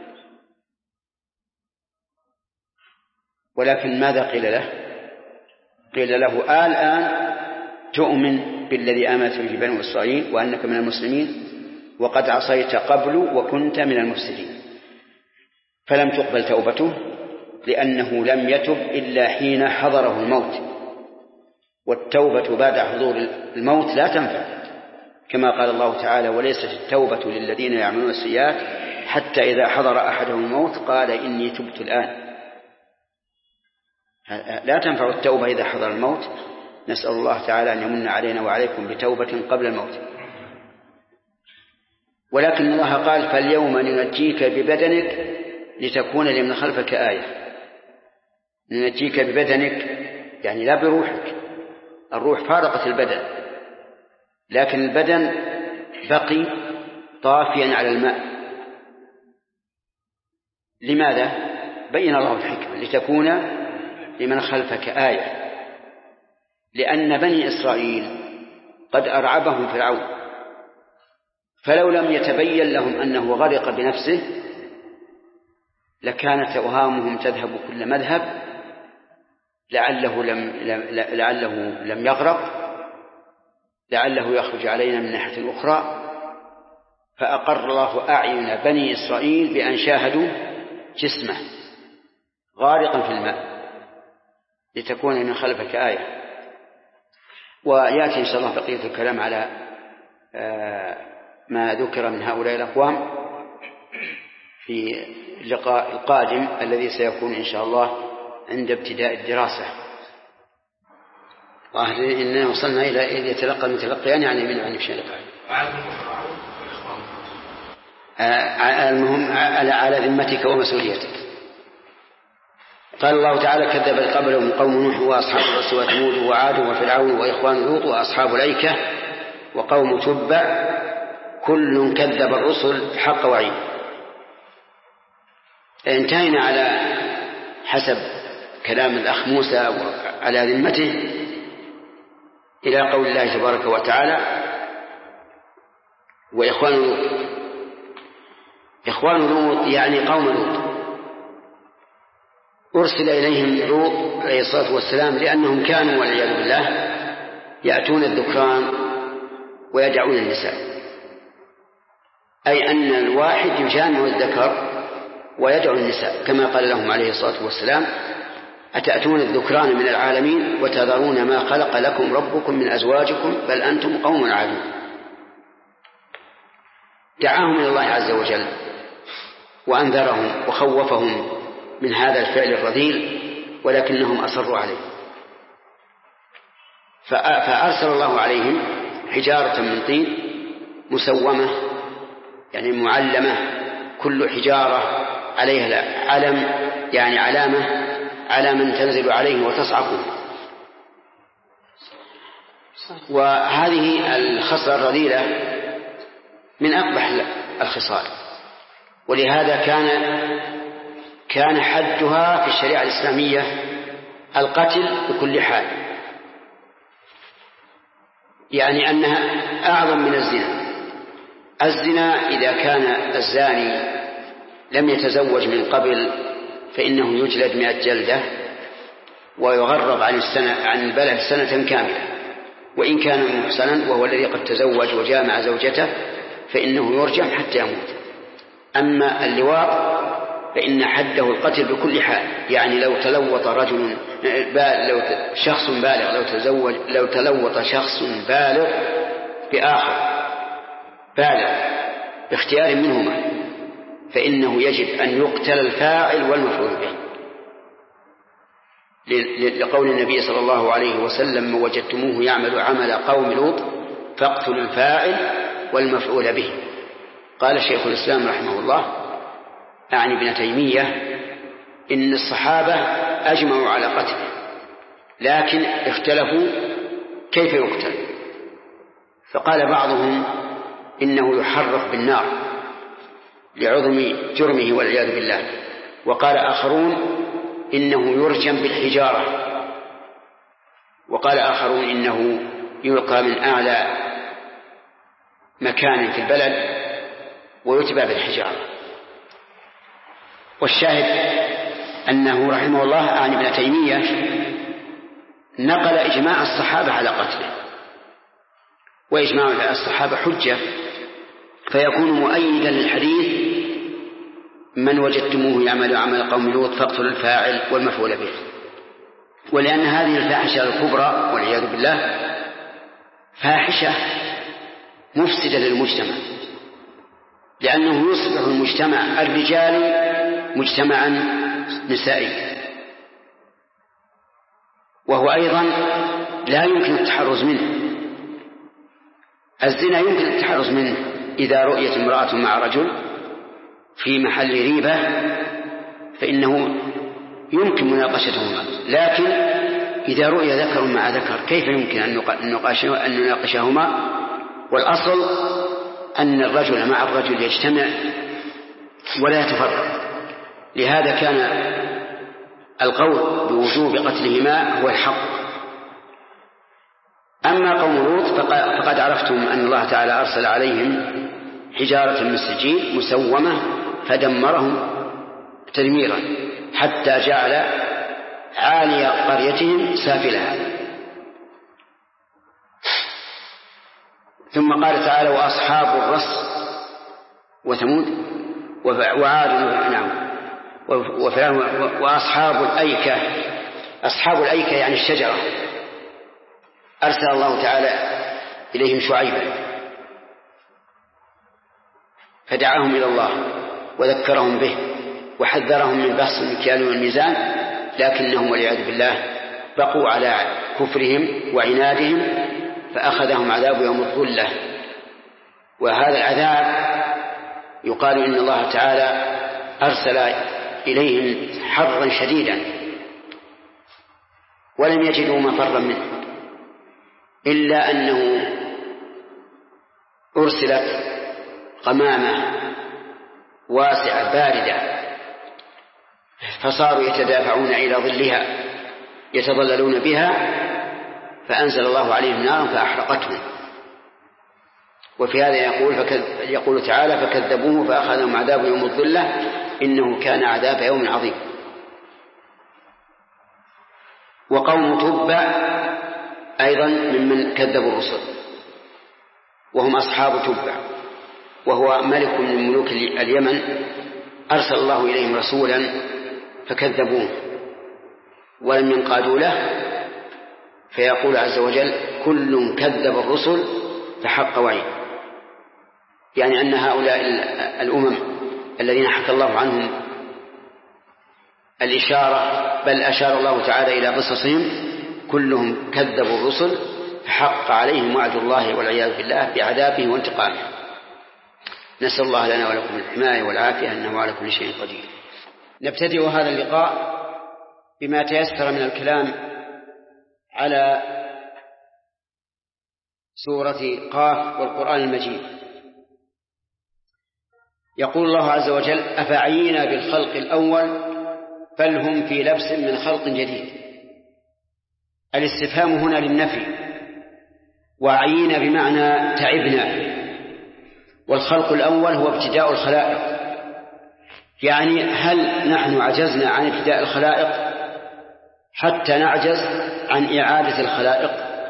ولكن ماذا قيل له؟ قيل له: الآن تؤمن بالذي آمنت به بنو إسرائيل وأنك من المسلمين، وقد عصيت قبل وكنت من المفسدين. فلم تقبل توبته، لأنه لم يتب إلا حين حضره الموت، والتوبة بعد حضور الموت لا تنفع، كما قال الله تعالى: وليست التوبة للذين يعملون السيئات حتى إذا حضر أحدهم الموت قال إني تبت الآن. لا تنفع التوبة إذا حضر الموت. نسأل الله تعالى أن يمن علينا وعليكم بتوبة قبل الموت. ولكن الله قال: فاليوم ننجيك ببدنك لتكون لمن خلفك آية. ننجيك ببدنك يعني لا بروحك، الروح فارقت البدن، لكن البدن بقي طافيا على الماء. لماذا؟ بين الله الحكمة: لتكون لمن خلفك آية. لأن بني إسرائيل قد أرعبهم فرعون، فلو لم يتبين لهم أنه غرق بنفسه لكانت أوهامهم تذهب كل مذهب، لعله لم يغرق، لعله يخرج علينا من ناحية أخرى. فأقر الله أعين بني إسرائيل بأن شاهدوا جسمه غارقا في الماء، لتكون من خلفك آية. ويأتي إن شاء الله بقية الكلام على ما ذكر من هؤلاء الأقوام في اللقاء القادم الذي سيكون إن شاء الله عند ابتداء الدراسة. إننا وصلنا إلى إذ يتلقى المتلقيان يعني من عن فشل المهم على ذمتك ومسؤوليتك. قال الله تعالى: كذب قبلهم قوم نوح وأصحاب الرس وثمود وعاد وفرعون وإخوان لوط وأصحاب الأيكة وقوم تبع كل كذب الرسل حق وعيد. انتهينا على حسب كلام الأخ موسى وعلى ذمته إلى قول الله تبارك وتعالى: وإخوان لوط. إخوان لوط يعني قوم لوط، أرسل إليهم لوط عليه الصلاة والسلام لأنهم كانوا والعياذ بالله يأتون الذكران ويدعون النساء، أي أن الواحد يجامع الذكر ويدعو النساء، كما قال لهم عليه الصلاة والسلام: أتأتون الذكران من العالمين وتذرون ما خلق لكم ربكم من أزواجكم بل أنتم قوم عادون. دعاهم إلى الله عز وجل وأنذرهم وخوفهم من هذا الفعل الرذيل، ولكنهم أصروا عليه، فأرسل الله عليهم حجارة من طين مسومة يعني معلمة، كل حجارة عليها علم يعني علامة على من تنزل عليه وتصعقه. وهذه الخصلة الرذيلة من أقبح الخصال، ولهذا كان حدها في الشريعة الإسلامية القتل بكل حال، يعني أنها أعظم من الزنا. الزنا إذا كان الزاني لم يتزوج من قبل فإنه يجلد 100 جلدة ويغرب عن البلد سنة كاملة، وإن كان محسنا وهو الذي قد تزوج وجامع زوجته فإنه يرجم حتى يموت. أما اللواط فإن حده القتل بكل حال، يعني لو تلوط شخص بالغ لو تلوط شخص بالغ بآخر بالغ باختيار منهما فإنه يجب أن يقتل الفاعل والمفعول به، لقول النبي صلى الله عليه وسلم: من وجدتموه يعمل عمل قوم لوط فاقتلوا الفاعل والمفعول به. قال شيخ الإسلام رحمه الله أعني ابن تيمية: إن الصحابة أجمعوا على قتله، لكن اختلفوا كيف يقتل. فقال بعضهم إنه يحرق بالنار لعظم جرمه والعياذ بالله، وقال آخرون إنه يرجم بالحجارة، وقال آخرون إنه يلقى من أعلى مكان في البلد ويتبع بالحجارة. والشاهد أنه رحمه الله عن ابن تيمية نقل إجماع الصحابة على قتله، وإجماع الصحابة حجة، فيكون مؤيدا للحديث: من وجدتموه يعمل عمل قوم لوط فاقتلوا الفاعل والمفعول به. ولأن هذه الفاحشة الكبرى والعياذ بالله فاحشة مفسدة للمجتمع، لأنه يصبح المجتمع الرجالي مجتمعا نسائي، وهو أيضا لا يمكن التحرز منه. الزنا يمكن التحرز منه إذا رؤيت امرأة مع رجل في محل ريبة فإنه يمكن مناقشتهما، لكن إذا رؤي ذكر مع ذكر كيف يمكن أن نناقشهما؟ والأصل أن الرجل مع الرجل يجتمع ولا يتفرق. لهذا كان القول بوجوب قتلهما هو الحق. أما قوم لوط فقد عرفتم أن الله تعالى أرسل عليهم حجارة من سجيل مسومة فدمرهم تدميرا حتى جعل عالي قريتهم سافلها. ثم قال تعالى: وأصحاب الرس وثمود وعاد وفرعون وأصحاب الأيكة. أصحاب الأيكة يعني الشجرة، أرسل الله تعالى إليهم شعيبا فدعاهم إلى الله وذكرهم به وحذرهم من بخس المكيال والميزان، لكنهم والعياذ بالله بقوا على كفرهم وعنادهم فأخذهم عذاب يوم الظلة. وهذا العذاب يقال إن الله تعالى أرسل إليهم حرا شديدا ولم يجدوا مفرا منه، إلا أنه أرسلت غمامة واسعة باردة فصاروا يتدافعون إلى ظلها يتظللون بها، فأنزل الله عليهم نارا فأحرقتهم. وفي هذا يقول تعالى: فكذبوه فأخذهم عذاب يوم الظلة إنه كان عذاب يوم عظيم. وقوم تبع أيضا ممن كذبوا الرسل، وهم أصحاب تبع، وهو ملك من ملوك اليمن أرسل الله إليهم رسولا فكذبوه ولم ينقادوا له، فيقول عز وجل: كل كذب الرسل فحق وعيد. يعني أن هؤلاء الأمم الذين حكى الله عنهم الإشارة، بل أشار الله تعالى إلى قصصهم، كلهم كذبوا الرسل فحق عليهم وعد الله والعياذ بالله بعذابه وانتقامه. نسأل الله لنا ولكم الحماية والعافية إنه على كل شيء قدير. نبتدئ هذا اللقاء بما تيسر من الكلام على سورة قاف والقرآن المجيد. يقول الله عز وجل: أفعينا بالخلق الأول بل هم في لبس من خلق جديد. الاستفهام هنا للنفي، وعينا بمعنى تعبنا، والخلق الأول هو ابتداء الخلائق. يعني هل نحن عجزنا عن ابتداء الخلائق حتى نعجز عن إعادة الخلائق؟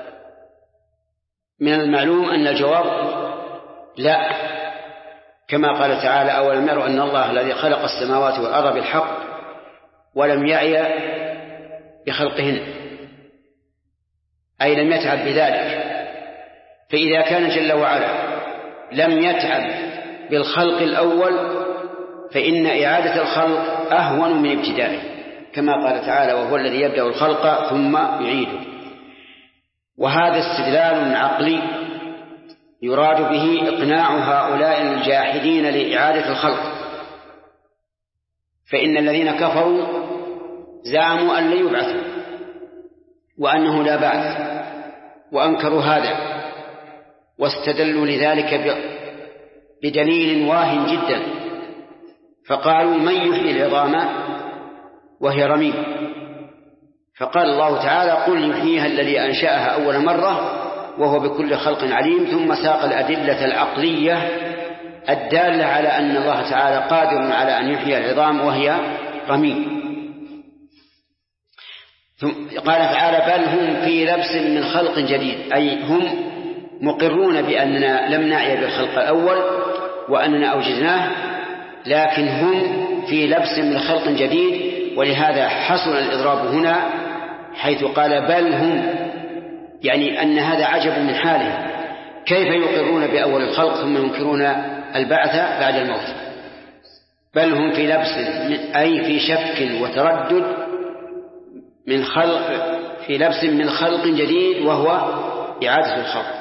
من المعلوم أن الجواب لا، كما قال تعالى: أولم يروا أن الله الذي خلق السماوات والأرض بالحق ولم يعي بخلقهن، أي لم يتعب بذلك. فإذا كان جل وعلا لم يتعب بالخلق الأول فإن إعادة الخلق أهون من ابتدائه. كما قال تعالى: وهو الذي يبدأ الخلق ثم يعيده. وهذا استدلال عقلي يراد به إقناع هؤلاء الجاحدين لإعادة الخلق، فإن الذين كفروا زعموا أن لا يبعثوا وأنه لا بعث، وأنكروا هذا، واستدلوا لذلك بدليل واهٍ جدا، فقالوا: من يحيي العظام وهي رميم؟ فقال الله تعالى: قل يحييها الذي أنشأها أول مرة وهو بكل خلق عليم. ثم ساق الأدلة العقلية الدالة على أن الله تعالى قادر على أن يحيي العظام وهي رميم. قال تعالى: بل هم في لبس من خلق جديد، أي هم مقرون بأننا لم نعي بالخلق الأول وأننا أوجدناه، لكن هم في لبس من خلق جديد، ولهذا حصل الإضراب هنا حيث قال بل هم، يعني أن هذا عجب من حاله، كيف يقرون بأول الخلق ثم ينكرون البعث بعد الموت؟ بل هم في لبس، أي في شك وتردد من خلق، في لبس من خلق جديد وهو إعادة الخلق.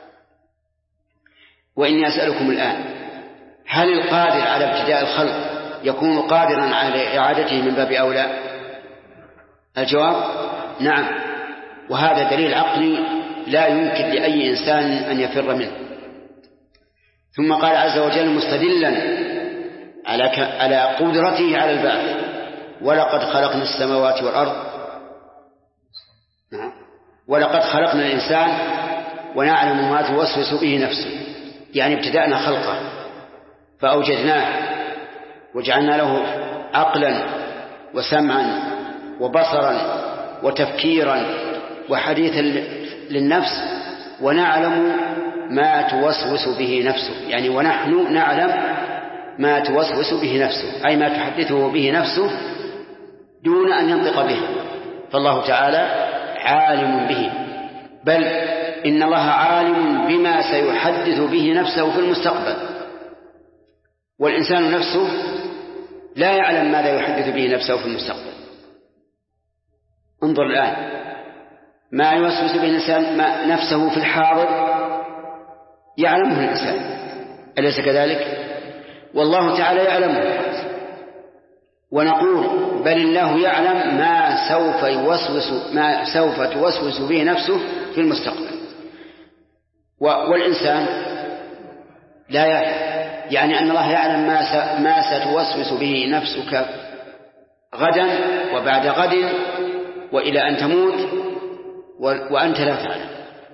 وإني أسألكم الآن: هل القادر على ابتداء الخلق يكون قادرا على إعادته من باب أولى؟ الجواب: نعم، وهذا دليل عقلي لا يمكن لأي إنسان أن يفر منه. ثم قال عز وجل مستدلا على قدرته على البعث: ولقد خلقنا السماوات والأرض، ولقد خلقنا الإنسان ونعلم ما توسوس به نفسه، يعني ابتدأنا خلقه فأوجدناه وجعلنا له عقلا وسمعا وبصرا وتفكيرا وحديثا للنفس، ونعلم ما توسوس به نفسه، يعني ونحن نعلم ما توسوس به نفسه، أي ما تحدثه به نفسه دون أن ينطق به، فالله تعالى عالم به، بل إن الله عالم بما سيحدث به نفسه في المستقبل، والإنسان نفسه لا يعلم ماذا يحدث به نفسه في المستقبل. انظر الآن، ما يوسوس به الإنسان نفسه في الحاضر يعلمه الإنسان، أليس كذلك؟ والله تعالى يعلمه، ونقول بل الله يعلم ما سوف توسوس به نفسه في المستقبل، والإنسان لا يعلم، يعني أن الله يعلم ما ستوسوس به نفسك غدا وبعد غد وإلى أن تموت وأنت لا تعلم.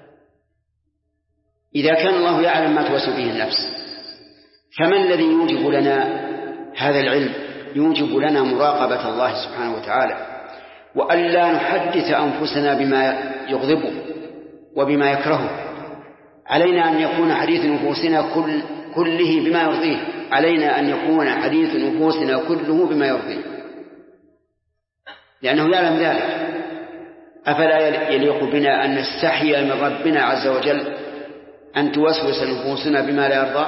إذا كان الله يعلم ما توسوس به النفس، فما الذي يوجب لنا هذا العلم؟ يوجب لنا مراقبة الله سبحانه وتعالى، وألا نحدث أنفسنا بما يغضبه وبما يكرهه. علينا أن يكون حديث نفوسنا كله بما يرضيه، علينا أن يكون حديث نفوسنا كله بما يرضيه، لأنه يعلم ذلك. أفلا يليق بنا أن نستحي من ربنا عز وجل أن توسوس نفوسنا بما لا يرضى؟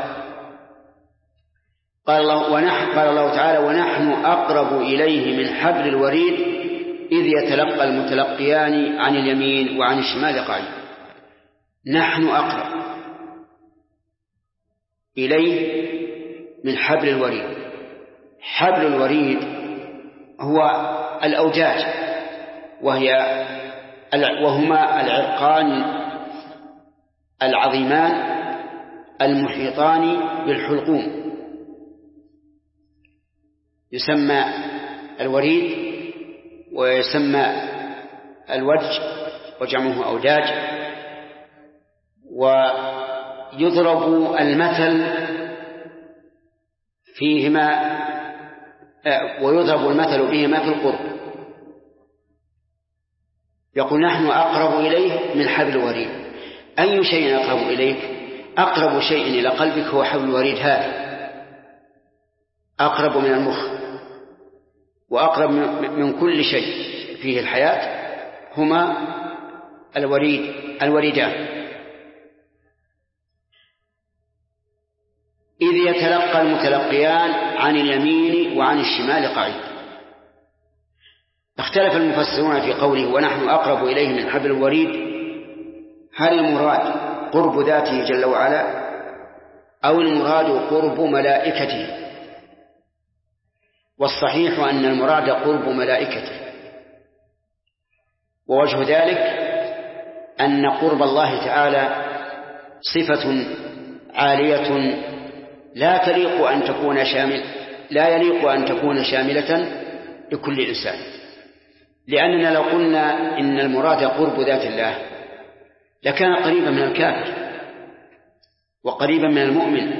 قال الله تعالى: ونحن أقرب إليه من حبل الوريد إذ يتلقى المتلقيان عن اليمين وعن الشمال قعيد. نحن أقرب إليه من حبل الوريد. حبل الوريد هو الأوجاج، وهما العرقان العظيمان المحيطان بالحلقوم، يسمى الوريد ويسمى الوجه وجمعه أوداج. ويضرب المثل فيهما، ويضرب المثل بهما في القرب. يقول: نحن أقرب إليه من حبل الوريد. أي شيء أقرب إليك؟ أقرب شيء إلى قلبك هو حبل الوريد هذا، أقرب من المخ وأقرب من كل شيء فيه الحياة، هما الوريدان. إذ يتلقى المتلقيان عن اليمين وعن الشمال قعيد. واختلف المفسرون في قوله ونحن أقرب إليه من حبل الوريد، هل المراد قرب ذاته جل وعلا أو المراد قرب ملائكته؟ والصحيح أن المراد قرب ملائكته، ووجه ذلك أن قرب الله تعالى صفة عالية لا يليق أن تكون شاملة لكل إنسان، لأننا لو قلنا إن المراد قرب ذات الله لكان قريبا من الكافر وقريبا من المؤمن.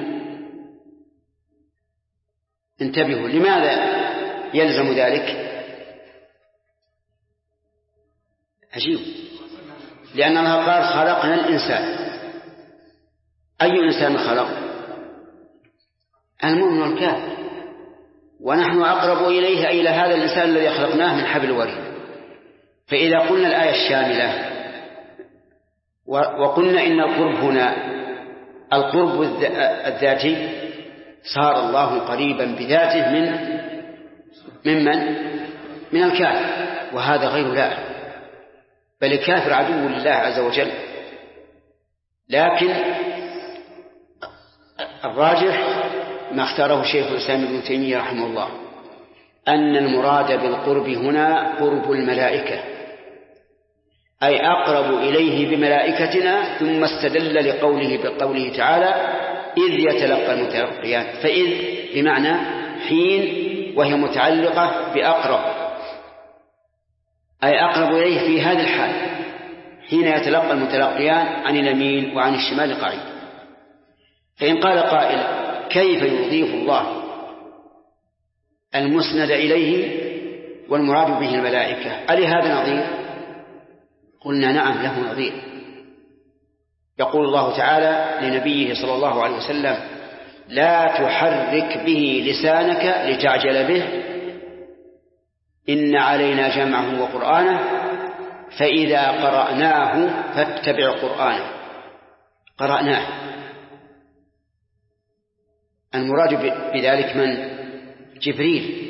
انتبهوا، لماذا يلزم ذلك؟ عجيب، لأن الله قال خلقنا الإنسان. أي إنسان خلق؟ المؤمن والكافر، ونحن أقرب إليه إلى هذا الإنسان الذي خلقناه من حبل الوريد. فإذا قلنا الآية الشاملة وقلنا إن القرب هنا القرب الذاتي، صار الله قريبا بذاته من الكافر، وهذا غير لائق، بل الكافر عدو لله عز وجل. لكن الراجح ما اختاره شيخ الإسلام ابن تيمية رحمه الله أن المراد بالقرب هنا قرب الملائكة، أي أقرب إليه بملائكتنا، ثم استدل بقوله تعالى إذ يتلقى المتلقيان، فإذ بمعنى حين، وهي متعلقة بأقرب، أي أقرب إليه في هذه الحال حين يتلقى المتلقيان عن اليمين وعن الشمال قعيد. فإن قال قائل كيف يضيف الله المسند إليه والمراد به الملائكة، ألي هذا نظير؟ قلنا نعم له نظير. يقول الله تعالى لنبيه صلى الله عليه وسلم لا تحرك به لسانك لتعجل به إن علينا جمعه وقرآنه فإذا قرأناه فاتبع قرآنه. قرأناه، المراد بذلك من؟ جبريل،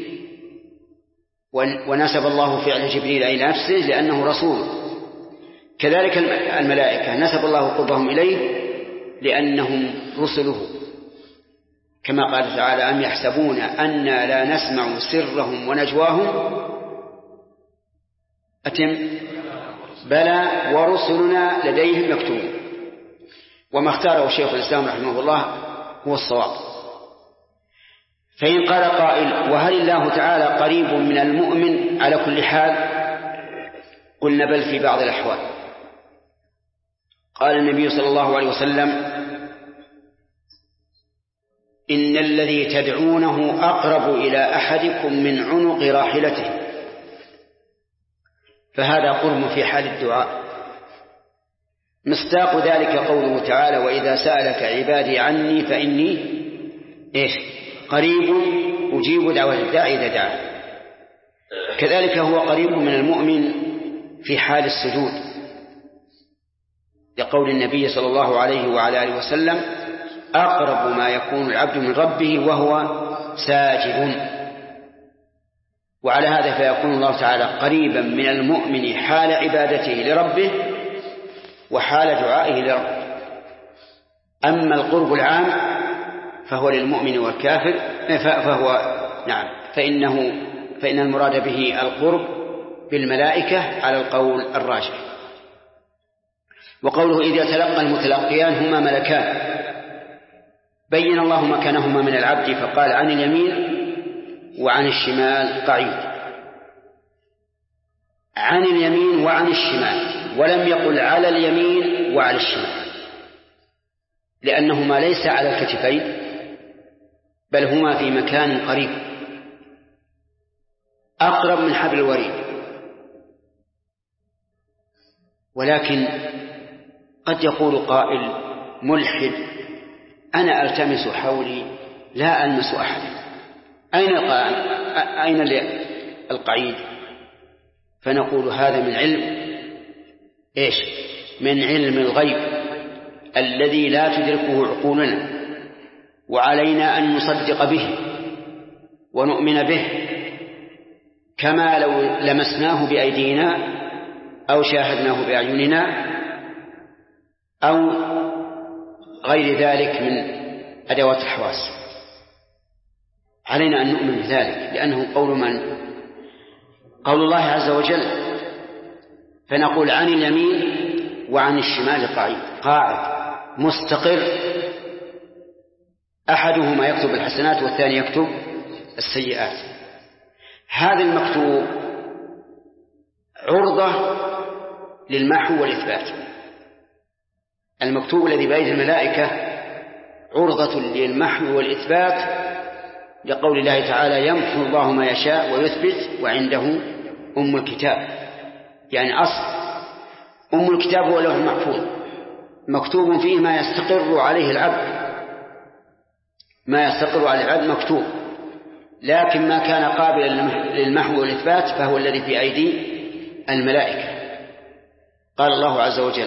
ونسب الله فعل جبريل إلى نفسه لأنه رسول. كذلك الملائكة نسب الله قربهم إليه لأنهم رسله، كما قال تعالى أم يحسبون أنا لا نسمع سرهم ونجواهم أتم بلى ورسلنا لديهم يكتبون. وما اختاره شيخ الإسلام رحمه الله هو الصواب. فإن قال قائل وهل الله تعالى قريب من المؤمن على كل حال؟ قلنا بل في بعض الأحوال. قال النبي صلى الله عليه وسلم إن الذي تدعونه أقرب إلى أحدكم من عنق راحلته، فهذا قرب في حال الدعاء. مصداق ذلك قوله تعالى وإذا سألك عبادي عني فإني قريب أجيب دعوة الداعي إذا دعا. كذلك هو قريب من المؤمن في حال السجود، لقول النبي صلى الله عليه وعلى آله وسلم أقرب ما يكون العبد من ربه وهو ساجد. وعلى هذا فيكون الله تعالى قريبا من المؤمن حال عبادته لربه وحال دعائه لربه. أما القرب العام فهو للمؤمن والكافر، فإن المراد به القرب بالملائكة على القول الراجح. وقوله إذ يتلقى المتلقيان هما ملكان، بين الله مكانهما من العبد فقال عن اليمين وعن الشمال قعيد، عن اليمين وعن الشمال، ولم يقل على اليمين وعلى الشمال، لأنهما ليس على الكتفين بل هما في مكان قريب أقرب من حبل الوريد. ولكن قد يقول قائل ملحد أنا ألتمس حولي لا ألمس أحد، أين القعيد؟ فنقول هذا من علم من علم الغيب الذي لا تدركه عقولنا، وعلينا أن نصدق به ونؤمن به كما لو لمسناه بأيدينا أو شاهدناه بأعيننا أو غير ذلك من أدوات الحواس. علينا أن نؤمن بذلك، لأنه قول من؟ قول الله عز وجل. فنقول عن اليمين وعن الشمال قاعد مستقر، أحدهما يكتب الحسنات والثاني يكتب السيئات. هذا المكتوب عرضة للمحو والإثبات. المكتوب الذي بأيدي الملائكة عرضة للمحو والإثبات، لقول الله تعالى يمحو الله ما يشاء ويثبت وعنده أم الكتاب. يعني أصل أم الكتاب هو اللوح المحفوظ، مكتوب فيه ما يستقر عليه العبد، ما يستقر على العبد مكتوب. لكن ما كان قابلا للمحو والإثبات فهو الذي في أيدي الملائكة. قال الله عز وجل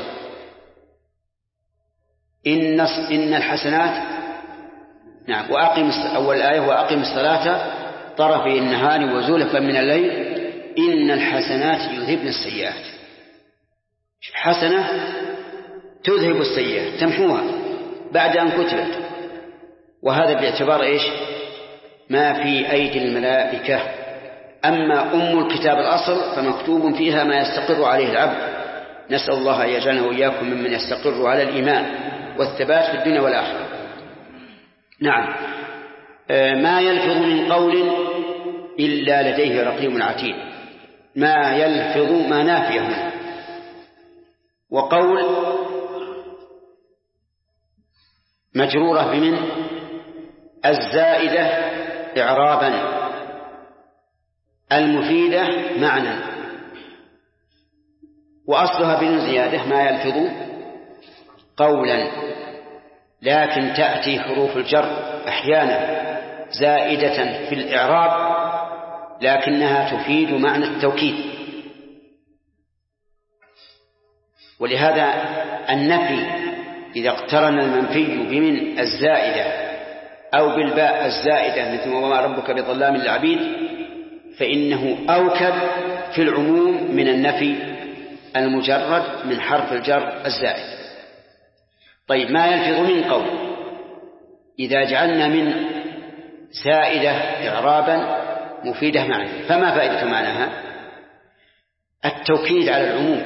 إن الحسنات، نعم، أول آية وأقم الصلاة طرفي النهار وزلفا من الليل إن الحسنات يذهبن السيئات. حسنة تذهب السيئات، تمحوها بعد أن كتبت. وهذا باعتبار إيش؟ ما في أيدي الملائكة. أما أم الكتاب الأصل فمكتوب فيها ما يستقر عليه العبد. نسأل الله أن يجعلنا وإياكم ممن يستقر على الإيمان والثبات في الدنيا والآخرة. نعم. ما يلفظ من قول إلا لديه رقيب عتيد. ما يلفظ ما نافية هنا. وقول مجرورة بمن الزائدة إعرابا المفيدة معنى، وأصلها بن زيادة ما يلفظ قولا، لكن تأتي حروف الجر أحيانا زائدة في الإعراب لكنها تفيد معنى التوكيد. ولهذا النفي إذا اقترن المنفي بمن الزائدة أو بالباء الزائدة مثل وما ربك بظلام للعبيد فإنه أوكد في العموم من النفي المجرد من حرف الجر الزائد. طيب، ما يلفظ من قول إذا جعلنا من زائدة إعرابا مفيدة معنى، فما فائدة معناها؟ التوكيد على العموم،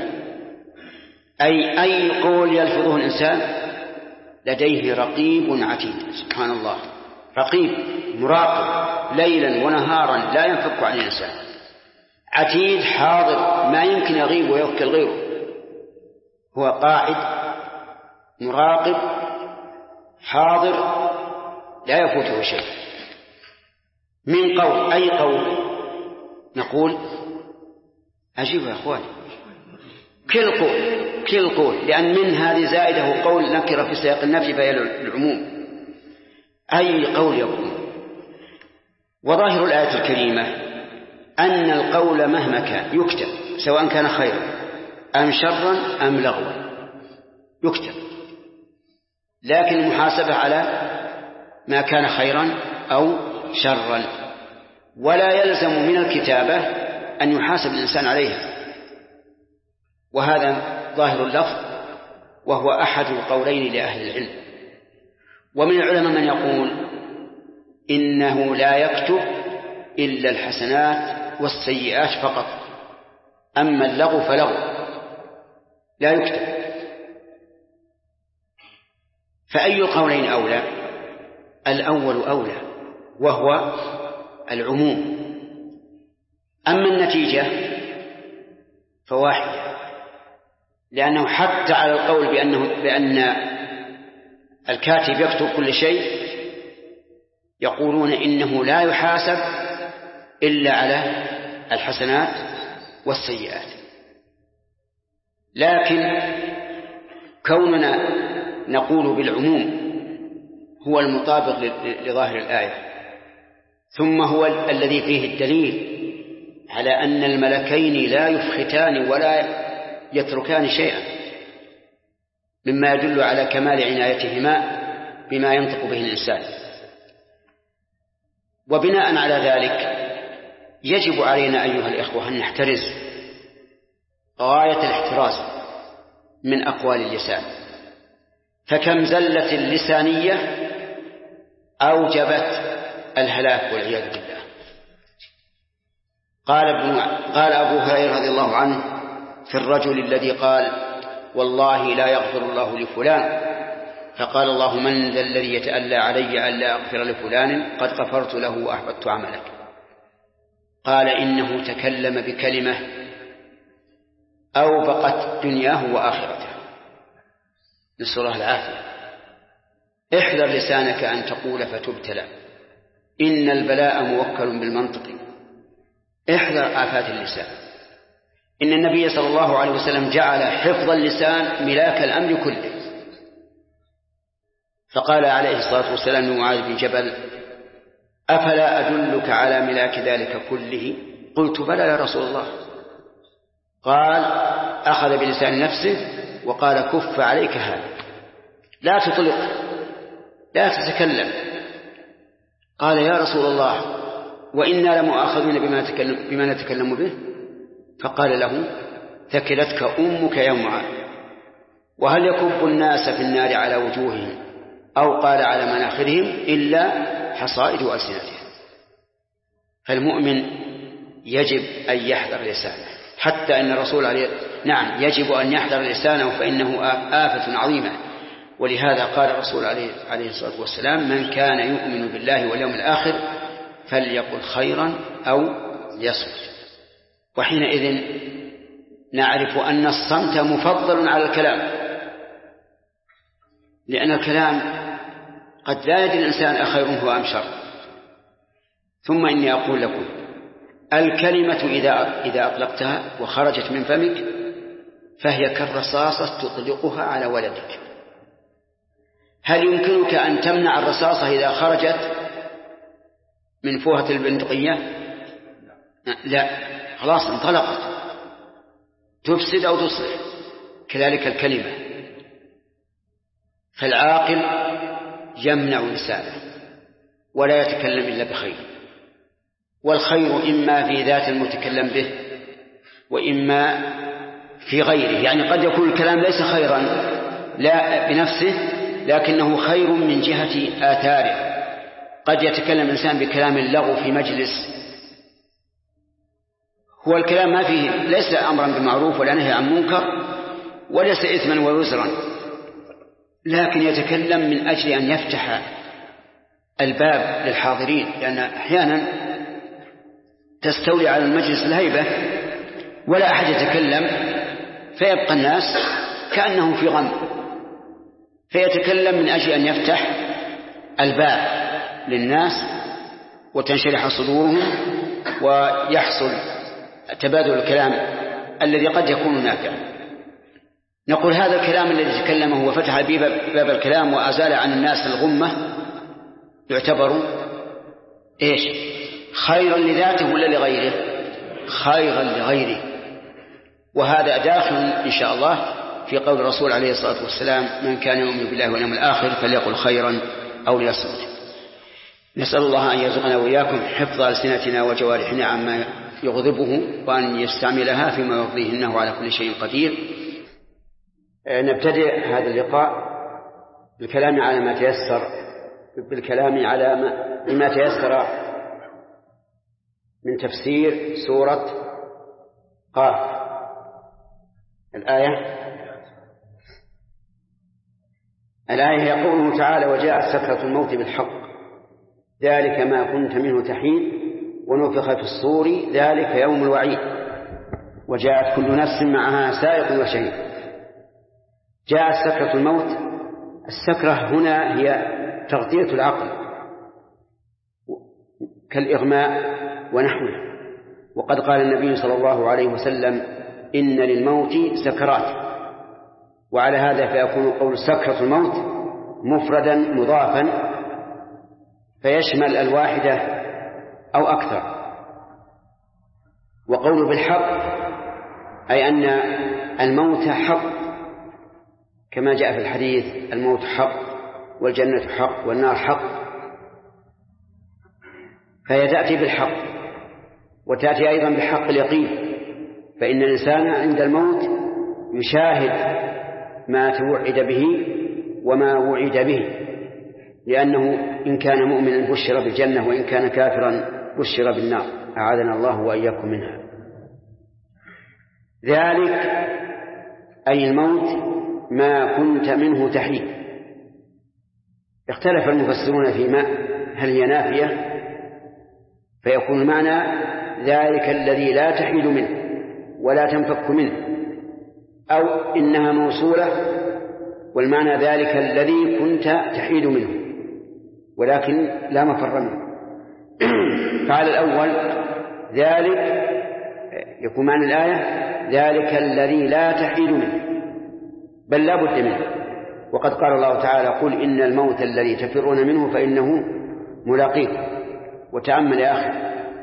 أي قول يلفظه الإنسان لديه رقيب عتيد. سبحان الله، رقيب مراقب ليلا ونهارا لا ينفك عن الإنسان. عتيد حاضر ما يمكن يغيب ويوكل غيره، هو قاعد مراقب حاضر لا يفوته شيء. من قول أي قول؟ نقول أجيب يا أخواني كل قول، لأن من هذه زائده قول نكر في سياق النفي فهي العموم. أي قول يكون. وظاهر الآية الكريمة أن القول مهما كان يكتب، سواء كان خيرا أم شرا أم لغوا يكتب، لكن المحاسبة على ما كان خيرا أو شرا، ولا يلزم من الكتابة أن يحاسب الإنسان عليها. وهذا ظاهر اللفظ، وهو أحد القولين لأهل العلم. ومن العلماء من يقول إنه لا يكتب إلا الحسنات والسيئات فقط، أما اللغو فلغو لا يكتب. فأي القولين أولى؟ الأول أولى، وهو العموم. أما النتيجة فواحدة، لأنه حتى على القول بأن الكاتب يكتب كل شيء يقولون إنه لا يحاسب إلا على الحسنات والسيئات. لكن كوننا نقول بالعموم هو المطابق لظاهر الآية، ثم هو الذي فيه الدليل على أن الملكين لا يفختان ولا يتركان شيئا، مما يدل على كمال عنايتهما بما ينطق به الإنسان. وبناء على ذلك يجب علينا أيها الإخوة أن نحترز غاية الاحتراز من أقوال اللسان، فكم زلة لسانية أوجبت الهلاك والعياذ بالله. قال أبو هريرة رضي الله عنه في الرجل الذي قال والله لا يغفر الله لفلان، فقال الله من ذا الذي يتألى علي ألا أغفر لفلان قد غفرت له وأحبطت عملك. قال إنه تكلم بكلمة أوبقت دنياه وآخرته، نسأل الله العافية. احذر لسانك أن تقول فتبتلى، إن البلاء موكل بالمنطق. احذر آفات اللسان. إن النبي صلى الله عليه وسلم جعل حفظ اللسان ملاك الأمر كله، فقال عليه الصلاة والسلام لمعاذ بن جبل أفلا أدلك على ملاك ذلك كله؟ قلت بلى يا رسول الله. قال أخذ بلسان نفسه وقال كف عليك هذا، لا تطلق، لا تتكلم. قال يا رسول الله وإنا لمؤاخذون بما نتكلم به. فقال له ثكلتك أمك يا معاذ، وهل يكب الناس في النار على وجوههم أو قال على مناخرهم إلا حصائد ألسنتهم. فالمؤمن يجب أن يحذر لسانه، حتى أن الرسول يجب أن يحذر لسانه فإنه آفة عظيمة. ولهذا قال الرسول عليه الصلاة والسلام من كان يؤمن بالله واليوم الآخر فليقل خيرا أو ليصمت. وحينئذ نعرف أن الصمت مفضل على الكلام، لأن الكلام قد لا يدري الإنسان أخير هو أم شر. ثم إني أقول لكم الكلمة إذا أطلقتها وخرجت من فمك فهي كالرصاصة تطلقها على ولدك. هل يمكنك أن تمنع الرصاصة إذا خرجت من فوهة البندقية؟ لا، خلاص انطلقت، تفسد أو تصلح. كذلك الكلمة، فالعاقل يمنع لسانه ولا يتكلم إلا بخير، والخير إما في ذات المتكلم به وإما في غيره. يعني قد يكون الكلام ليس خيرا لا بنفسه لكنه خير من جهة آثاره. قد يتكلم الإنسان بكلام اللغو في مجلس، هو الكلام ما فيه ليس أمرا بالمعروف ولا نهي عن منكر وليس إثما ووزرا، لكن يتكلم من أجل أن يفتح الباب للحاضرين، لأن أحيانا تستولي على المجلس الهيبة ولا أحد يتكلم فيبقى الناس كأنهم في غم، فيتكلم من أجل أن يفتح الباب للناس وتنشرح صدورهم ويحصل تبادل الكلام الذي قد يكون نافعا. نقول هذا الكلام الذي تكلمه وفتح باب الكلام وأزال عن الناس الغمة يعتبر إيش؟ خيرا لذاته ولا لغيره؟ خيرا لغيره. وهذا داخل إن شاء الله في قول الرسول عليه الصلاة والسلام من كان يؤمن بالله واليوم الآخر فليقل خيرا أو ليصمت. نسأل الله أن يرزقنا وإياكم حفظ ألسنتنا وجوارحنا عما يغضبه وأن يستعملها فيما يرضيه إنه على كل شيء قدير. نبتدئ هذا اللقاء بالكلام على ما تيسر من تفسير سورة قاف. الآية يقوله تعالى وجاءت سكرة الموت بالحق ذلك ما كنت منه تحيد ونفخ في الصور ذلك يوم الوعيد وجاءت كل نفس معها سائق وشهيد. جاءت سكرة الموت. السكرة هنا هي تغطية العقل كالإغماء ونحوه، وقد قال النبي صلى الله عليه وسلم إن للموت سكرات. وعلى هذا فيكون قول سكرة الموت مفردا مضافا فيشمل الواحدة أو أكثر. وقول بالحق أي أن الموت حق كما جاء في الحديث الموت حق والجنة حق والنار حق، فهي تأتي بالحق وتأتي أيضا بحق اليقين، فإن الإنسان عند الموت يشاهد ما توعد به وما وعد به، لأنه إن كان مؤمنا بشر بالجنة، وإن كان كافرا بشر بالنار، أعاذنا الله وإياكم منها. ذلك أي الموت ما كنت منه تحيد. اختلف المفسرون فيما هل هي نافية فيكون المعنى ذلك الذي لا تحيد منه ولا تنفك منه، أو إنها موصولة والمعنى ذلك الذي كنت تحيد منه ولكن لا مفر منه. فعلى الأول ذلك يكون معنى الآية ذلك الذي لا تحيد منه بل لا بد منه. وقد قال الله تعالى قل إن الموت الذي تفرون منه فإنه ملاقيكم. وتأمل يا أخي،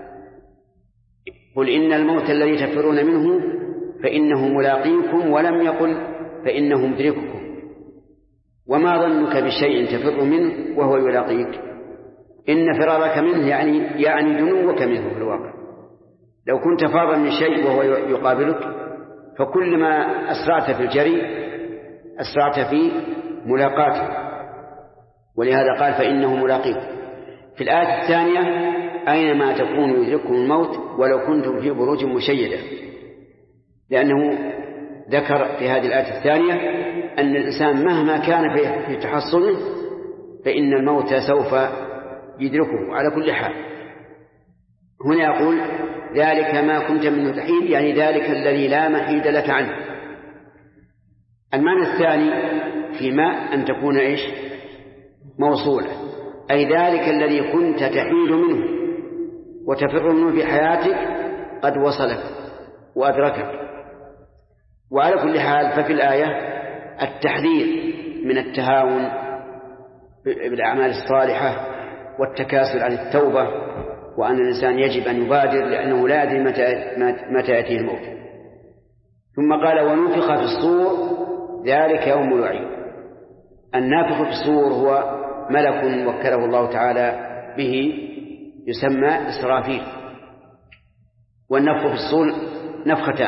قل إن الموت الذي تفرون منه فإنه ملاقيكم، ولم يقل فإنه مدرككم. وما ظنك بشيء تفر منه وهو يلاقيك؟ إن فرارك منه يعني دنوك منه في الواقع. لو كنت فارا من شيء وهو يقابلك فكل ما أسرعت في الجري أسرعت في ملاقاته، ولهذا قال فإنه ملاقيكم. في الآية الثانية أينما تكونوا يدرككم الموت ولو كنتم في بروج مشيدة، لأنه ذكر في هذه الآية الثانية أن الإنسان مهما كان في تحصنه فإن الموت سوف يدركه على كل حال. هنا يقول ذلك ما كنت منه تحيد، يعني ذلك الذي لا محيد لك عنه. المعنى الثاني فيما أن تكون موصولة، أي ذلك الذي كنت تحيد منه وتفر منه في حياتك قد وصلك وأدركك. وعلى كل حال ففي الآية التحذير من التهاون بالأعمال الصالحة والتكاسل عن التوبة، وأن الإنسان يجب أن يبادر لأنه لا يدري متى يأتيه الموت. ثم قال ونفخ في الصور ذلك يوم الوعيد. النافخ في الصور هو ملك وكله الله تعالى به يسمى إسرافيل. والنفخ في الصور نفختان،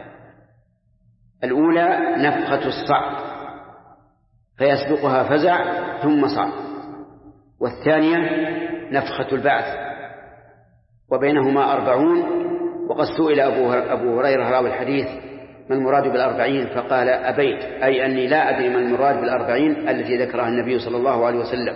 الأولى نفخة الصعق فيسبقها فزع ثم صعق، والثانية نفخة البعث وبينهما 40. وقد سئل أبو هريرة راوي الحديث ما المراد بال40 فقال أبيت، أي أني لا أدري ما المراد بال40 التي ذكرها النبي صلى الله عليه وسلم.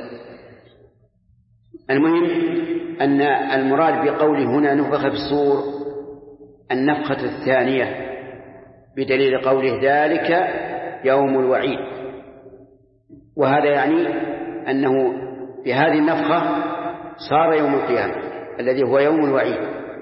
المهم أن المراد بقوله هنا نفخ في الصور النفخة الثانية، بدليل قوله ذلك يوم الوعيد. وهذا يعني أنه بهذه النفخة صار يوم القيامة الذي هو يوم الوعيد.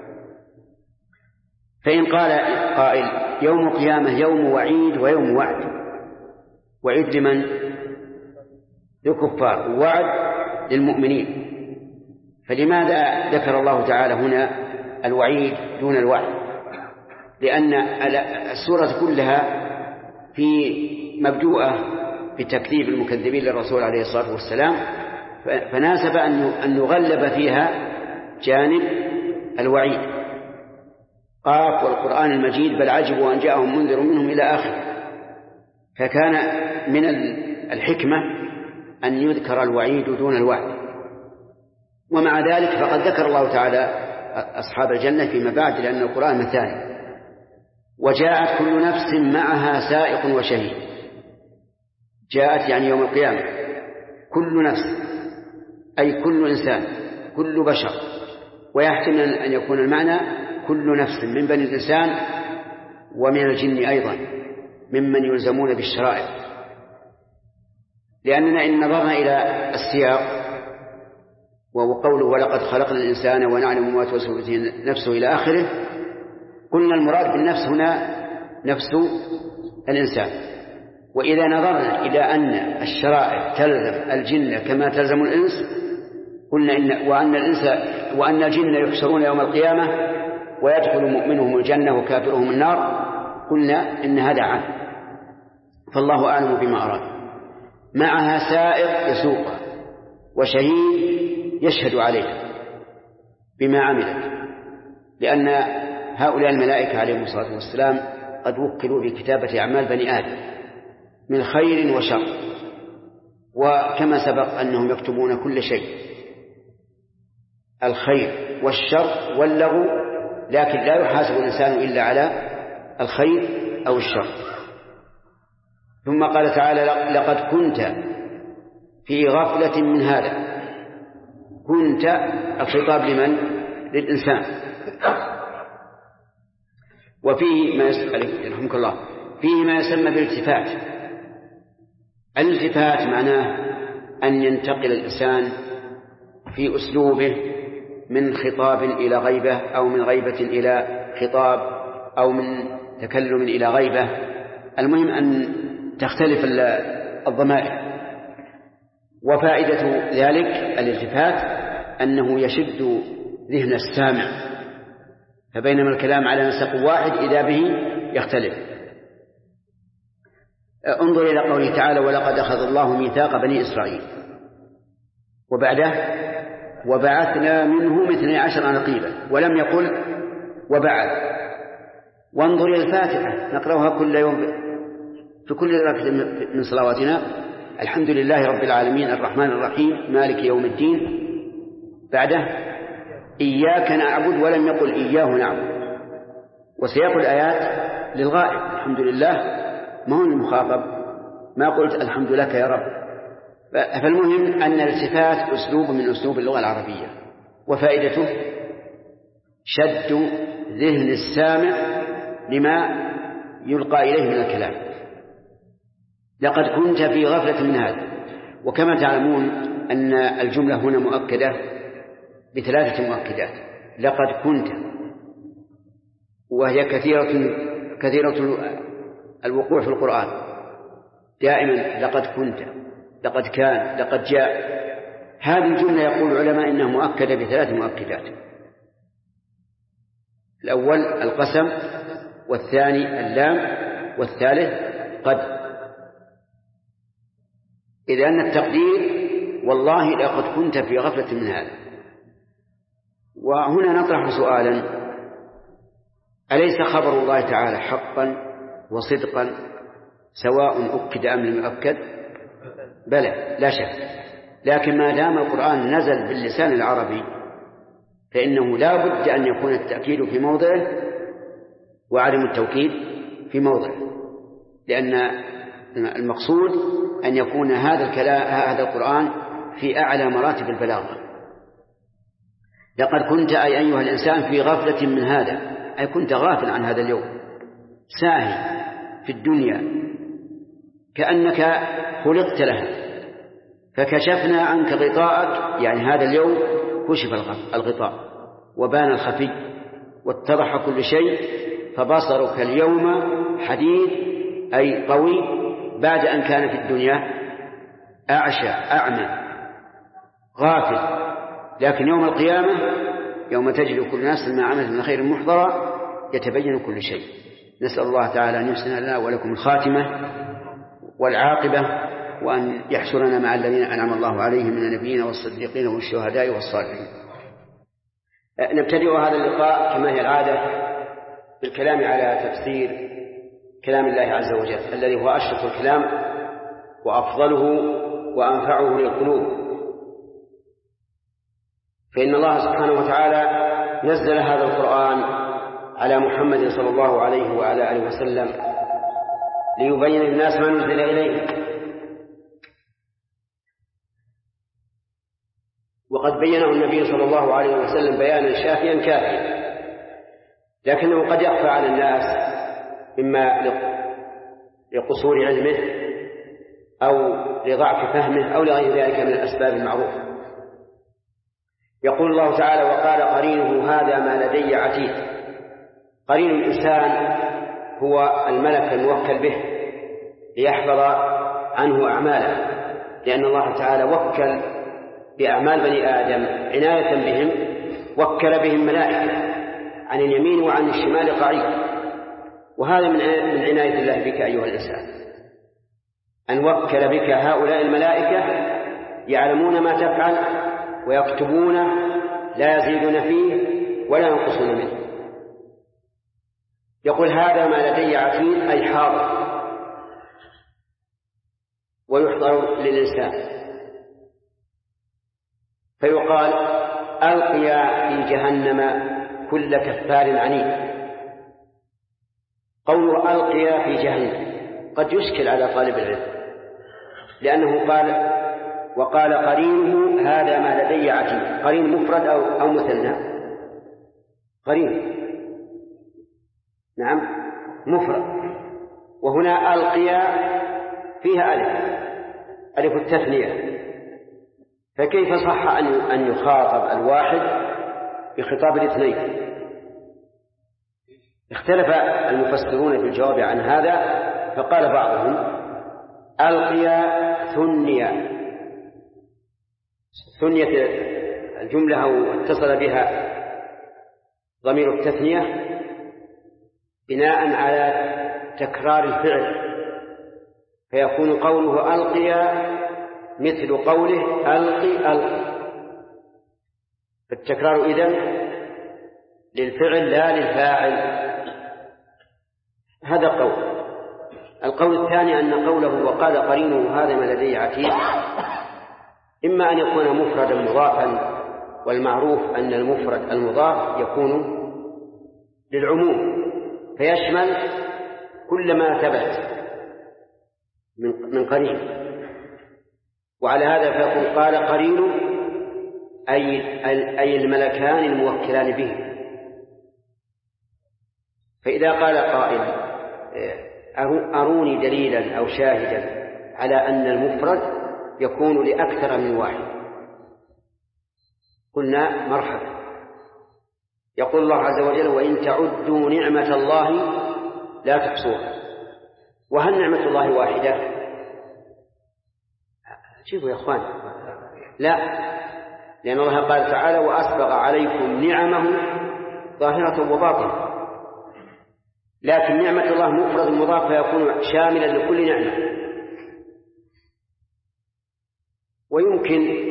فإن قال قائل يوم القيامة يوم وعيد ويوم وعد، وعيد لمن؟ للكفار، ووعد للمؤمنين، فلماذا ذكر الله تعالى هنا الوعيد دون الوعد؟ لأن السورة كلها في مبدوءة بتكذيب المكذبين للرسول عليه الصلاة والسلام، فناسب أن نغلب فيها جانب الوعيد. قاف والقرآن المجيد بل عجبوا أن جاءهم منذر منهم إلى آخر. فكان من الحكمة أن يذكر الوعيد دون الوعد. ومع ذلك فقد ذكر الله تعالى أصحاب الجنة فيما بعد، لأن القرآن مثاني. وجاءت كل نفس معها سائق وشهيد. جاءت يعني يوم القيامة كل نفس أي كل إنسان، كل بشر، ويحتمل أن يكون المعنى كل نفس من بني الإنسان ومن الجن أيضا ممن يلزمون بالشرائع. لأننا إن نظرنا إلى السياق وقوله ولقد خلقنا الإنسان ونعلم ما توسوس به نفسه إلى آخره، قلنا المراد بالنفس هنا نفس الإنسان. وإذا نظرنا إلى أن الشرائع تلزم الجن كما تلزم الإنس، قلنا وأن الجن يحشرون يوم القيامة ويدخل مؤمنهم الجنة وكافرهم النار، قلنا إن هذا عام، فالله أعلم بما أراد. معها سائق يسوق وشهيد يشهد عليه بما عملت. لأن هؤلاء الملائكة عليهم الصلاة والسلام قد وكلوا بكتابة أعمال بني آدم من خير وشر، وكما سبق أنهم يكتبون كل شيء، الخير والشر واللغو، لكن لا يحاسب الإنسان إلا على الخير أو الشر. ثم قال تعالى: لقد كنت في غفلة من هذا. كنت الخطاب لمن؟ للإنسان. وفيه ما رحمك الله فيه ما يسمى بالالتفات. الالتفات معناه أن ينتقل الإنسان في أسلوبه من خطاب إلى غيبة، أو من غيبة إلى خطاب، أو من تكلم إلى غيبة. المهم أن تختلف الضمائر. وفائدة ذلك الالتفات أنه يشد ذهن السامع، فبينما الكلام على نسق واحد إذا به يختلف. انظر إلى قوله تعالى: ولقد أخذ الله ميثاق بني إسرائيل، وبعده: وبعثنا منهم 12 نقيبا، ولم يقل وبعث. وانظر إلى الفاتحة نقرأها كل يوم في كل ركعة من صلواتنا: الحمد لله رب العالمين الرحمن الرحيم مالك يوم الدين. بعده: إياك نعبد، ولم يقل إياه نعبد. وسياق الآيات للغائب، الحمد لله ما هو المخاطب، ما قلت الحمد لك يا رب. فالمهم أن الالتفات أسلوب من أسلوب اللغة العربية، وفائدته شد ذهن السامع لما يلقى إليه من الكلام. لقد كنت في غفلة من هذا. وكما تعلمون أن الجملة هنا مؤكدة بثلاثة مؤكدات: لقد كنت، وهي كثيرة الوقوع في القرآن دائما: لقد كنت، لقد كان، لقد جاء. هذه الجملة يقول العلماء إنها مؤكدة بثلاث مؤكدات: الأول القسم، والثاني اللام، والثالث قد. إذ أن التقدير: والله لقد كنت في غفلة من هذا. وهنا نطرح سؤالا: أليس خبر الله تعالى حقا وصدقا سواء أكد أم لم يؤكد؟ بلى لا شك، لكن ما دام القرآن نزل باللسان العربي فإنه لا بد أن يكون التأكيد في موضعه وعدم التوكيد في موضعه، لأن المقصود أن يكون هذا القرآن في أعلى مراتب البلاغة. لقد كنت أي أيها الإنسان في غفلة من هذا، أي كنت غافل عن هذا اليوم، ساهي في الدنيا كأنك خلقت لها، فكشفنا عنك غطاءك، يعني هذا اليوم كشف الغطاء وبان الخفي واتضح كل شيء، فبصرك اليوم حديد أي قوي، بعد أن كان في الدنيا أعشى أعمى غافل. لكن يوم القيامة يوم تجد كل نفس ما عملت من خير محضرا يتبين كل شيء. نسأل الله تعالى أن يحسن لنا ولكم الخاتمة والعاقبة، وأن يحشرنا مع الذين أنعم الله عليهم من النبيين والصديقين والشهداء والصالحين. نبتدئ هذا اللقاء كما هي العادة بالكلام على تفسير كلام الله عز وجل الذي هو أشرف الكلام وأفضله وأنفعه للقلوب. فإن الله سبحانه وتعالى نزل هذا القرآن على محمد صلى الله عليه وعلى آله وسلم ليبين للناس ما نزل إليه، وقد بينه النبي صلى الله عليه وسلم بيانا شافيا كافيا، لكنه قد يخفى على الناس إما لقصور علمه أو لضعف فهمه أو لغير ذلك من الأسباب المعروفة. يقول الله تعالى: وقال قرينه هذا ما لدي عتيد. قرين الإنسان هو الملك الموكل به ليحفظ عنه أعماله، لأن الله تعالى وكل بأعمال بني آدم عناية بهم، وكل بهم ملائكة عن اليمين وعن الشمال قعيد. وهذا من عناية الله بك أيها الإنسان، أن وكل بك هؤلاء الملائكة يعلمون ما تفعل ويكتبون، لا يزيدون فيه ولا ينقصون منه. يقول هذا ما لدي عتيد أي حاضر ويحضر للإنسان، فيقال ألقيا في جهنم كل كفار عنيد. قوله ألقيا في جهنم قد يشكل على طالب العلم، لأنه قال وقال قرينه هذا ما لدي عتيد. قرين مفرد أو مثنى؟ قرين، نعم مفرد. وهنا ألقيا فيها ألف التثنية، فكيف صح أن يخاطب الواحد بخطاب الاثنين؟ اختلف المفسرون في الجواب عن هذا، فقال بعضهم ألقيا ثنية الجملة أو اتصل بها ضمير التثنية بناء على تكرار الفعل، فيكون قوله ألقيا مثل قوله ألقي. فالتكرار إذن للفعل لا للفاعل. هذا القول الثاني أن قوله وقال قرينه هذا ما لدي عتيد إما أن يكون مفردا مضافا، والمعروف أن المفرد المضاف يكون للعموم فيشمل كل ما ثبت من قرين، وعلى هذا فيقول قال قرينه أي الملكان الموكلان به. فإذا قال قائل أروني دليلا أو شاهدا على أن المفرد يكون لأكثر من واحد، قلنا مرحبا. يقول الله عز وجل وإن تعدوا نعمة الله لا تحصوها. وهل نعمة الله واحدة؟ شوفوا يا أخوان، لا، لأن الله قال تعالى وأسبغ عليكم نعمه ظاهرة وباطنة، لكن نعمة الله مفرد مضاف فيكون شاملا لكل نعمة. ويمكن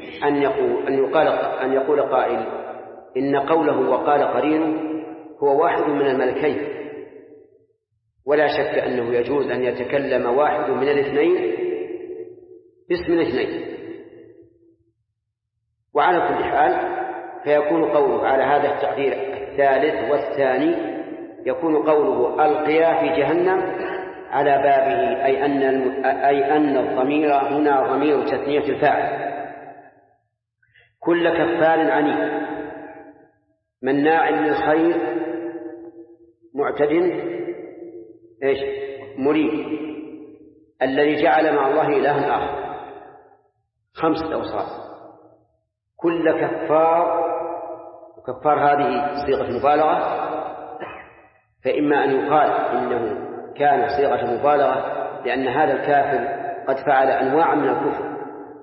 أن يقول قائل إن قوله وقال قرينه هو واحد من الملكين، ولا شك أنه يجوز أن يتكلم واحد من الاثنين باسم الاثنين. وعلى كل حال فيكون قوله على هذا التقدير الثالث والثاني يكون قوله ألقيا في جهنم على بابه، أي أن الضمير هنا ضمير تثنية الفاعل. كل كفار عنيد مناع للخير معتد مريد، الذي جعل مع الله إلها آخر. 5 أوصاف. كل كفار، وكفار هذه صيغة مبالغة، فإما أن يقال إنه كان صيغة مبالغة لأن هذا الكافر قد فعل أنواع من الكفر،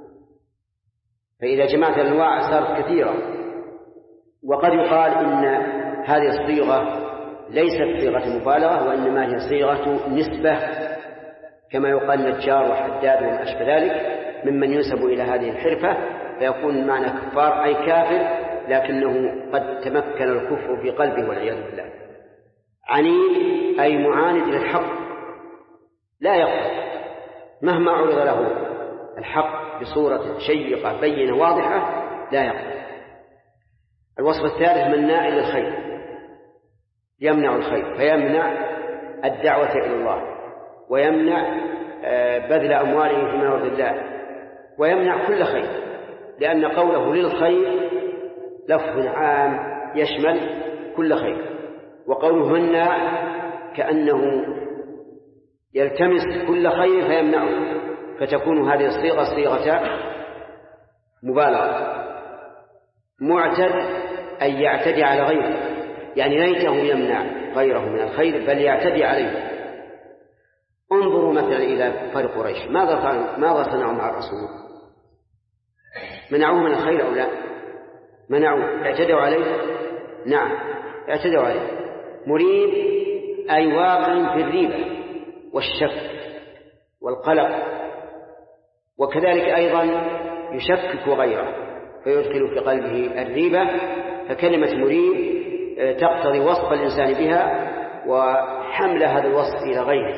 فإذا جمعت الأنواع صارت كثيرة. وقد يقال إن هذه الصيغة ليست صيغة مبالغة، وإنما هي صيغة نسبة، كما يقال نجار وحداد وما أشبه ذلك ممن ينسب إلى هذه الحرفة، فيكون معنى كفار أي كافر لكنه قد تمكن الكفر في قلبه والعياذ بالله. عنيد أي معاند للحق، لا يقبل مهما عرض له الحق بصورة شيقة بينة واضحة، لا يقبل. الوصف الثالث مناع للخير، يمنع الخير، فيمنع الدعوة إلى الله، ويمنع بذل أمواله فيما يرضي الله، ويمنع كل خير، لأن قوله للخير لفظ عام يشمل كل خير، وقوله مناع كأنه يلتمس كل خير فيمنعه، فتكون هذه الصيغة صيغة مبالغة. معتد أي يعتدي على غيره، يعني ليته يمنع غيره من الخير بل يعتدي عليه. انظروا مثلا إلى كفار قريش، ماذا صنعوا مع الرسول؟ منعوه من الخير أو لا؟ منعوه. اعتدوا عليه؟ نعم اعتدوا عليه. مريب أي واقع في الريبة والشك والقلق، وكذلك أيضا يشكك غيره فيدخل في قلبه الريبة، فكلمة مريب تقتضي وصف الإنسان بها وحمل هذا الوصف إلى غيره.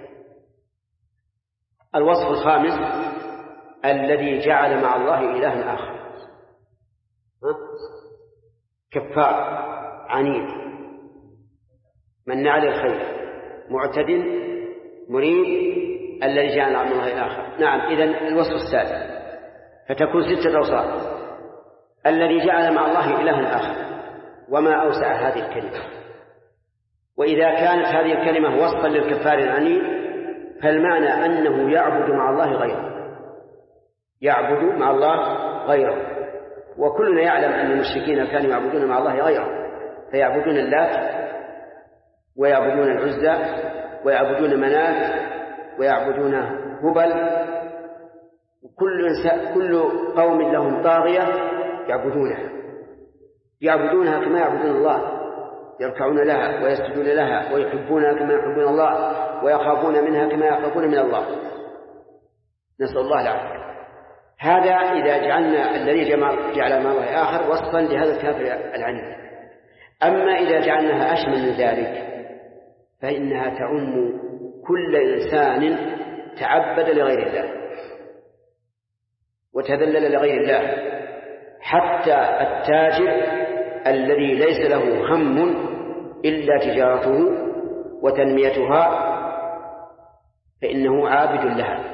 الوصف الخامس الذي جعل مع الله إلها آخر، كفار عنيد مناع للخير معتد مريب الذي جعل مع الله الآخر. نعم، إذن الوصف السادس، فتكون 6 أوصاف. الذي جعل مع الله إلها آخر، وما أوسع هذه الكلمة. وإذا كانت هذه الكلمة وصفا للكفار العنيد فالمعنى أنه يعبد مع الله غيره، يعبد مع الله غيره. وكلنا يعلم أن المشركين كانوا يعبدون مع الله غيره، فيعبدون اللات ويعبدون العزى ويعبدون منات ويعبدون هبل. كل قوم لهم طاغية يعبدونها كما يعبدون الله، يركعون لها ويسجدون لها ويحبونها كما يحبون الله ويخافون منها كما يخافون من الله، نسأل الله العافية. هذا إذا جعلنا الذي جعل مع الله آخر وصفا لهذا الكافر العنيد. أما إذا جعلناها أشمل من ذلك فإنها تعم كل إنسان تعبد لغير الله وتذلل لغير الله، حتى التاجر الذي ليس له هم إلا تجارته وتنميتها فإنه عابد لها.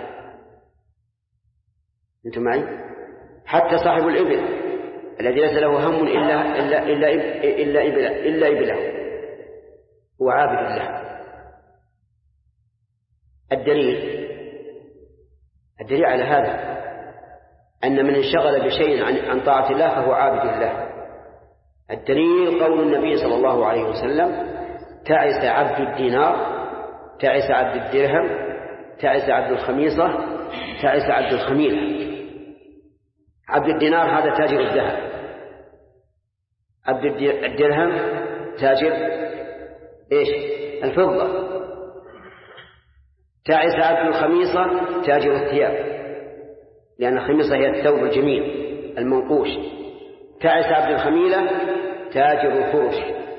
أنتم معي؟ حتى صاحب الإبل الذي ليس له هم إلا إبله هو عابد لها. الدليل على هذا أن من انشغل بشيء عن طاعة الله فهو عابد الله. الدليل قول النبي صلى الله عليه وسلم: تعس عبد الدينار، تعس عبد الدرهم، تعس عبد الخميصة، تعس عبد الخميلة. عبد الدينار هذا تاجر الذهب، عبد الدرهم تاجر الفضة، تعس عبد الخميصة تاجر الثياب، لأن الخميصة هي الثوب الجميل المنقوش. تعس عبد الخميلة تاجر الفرش.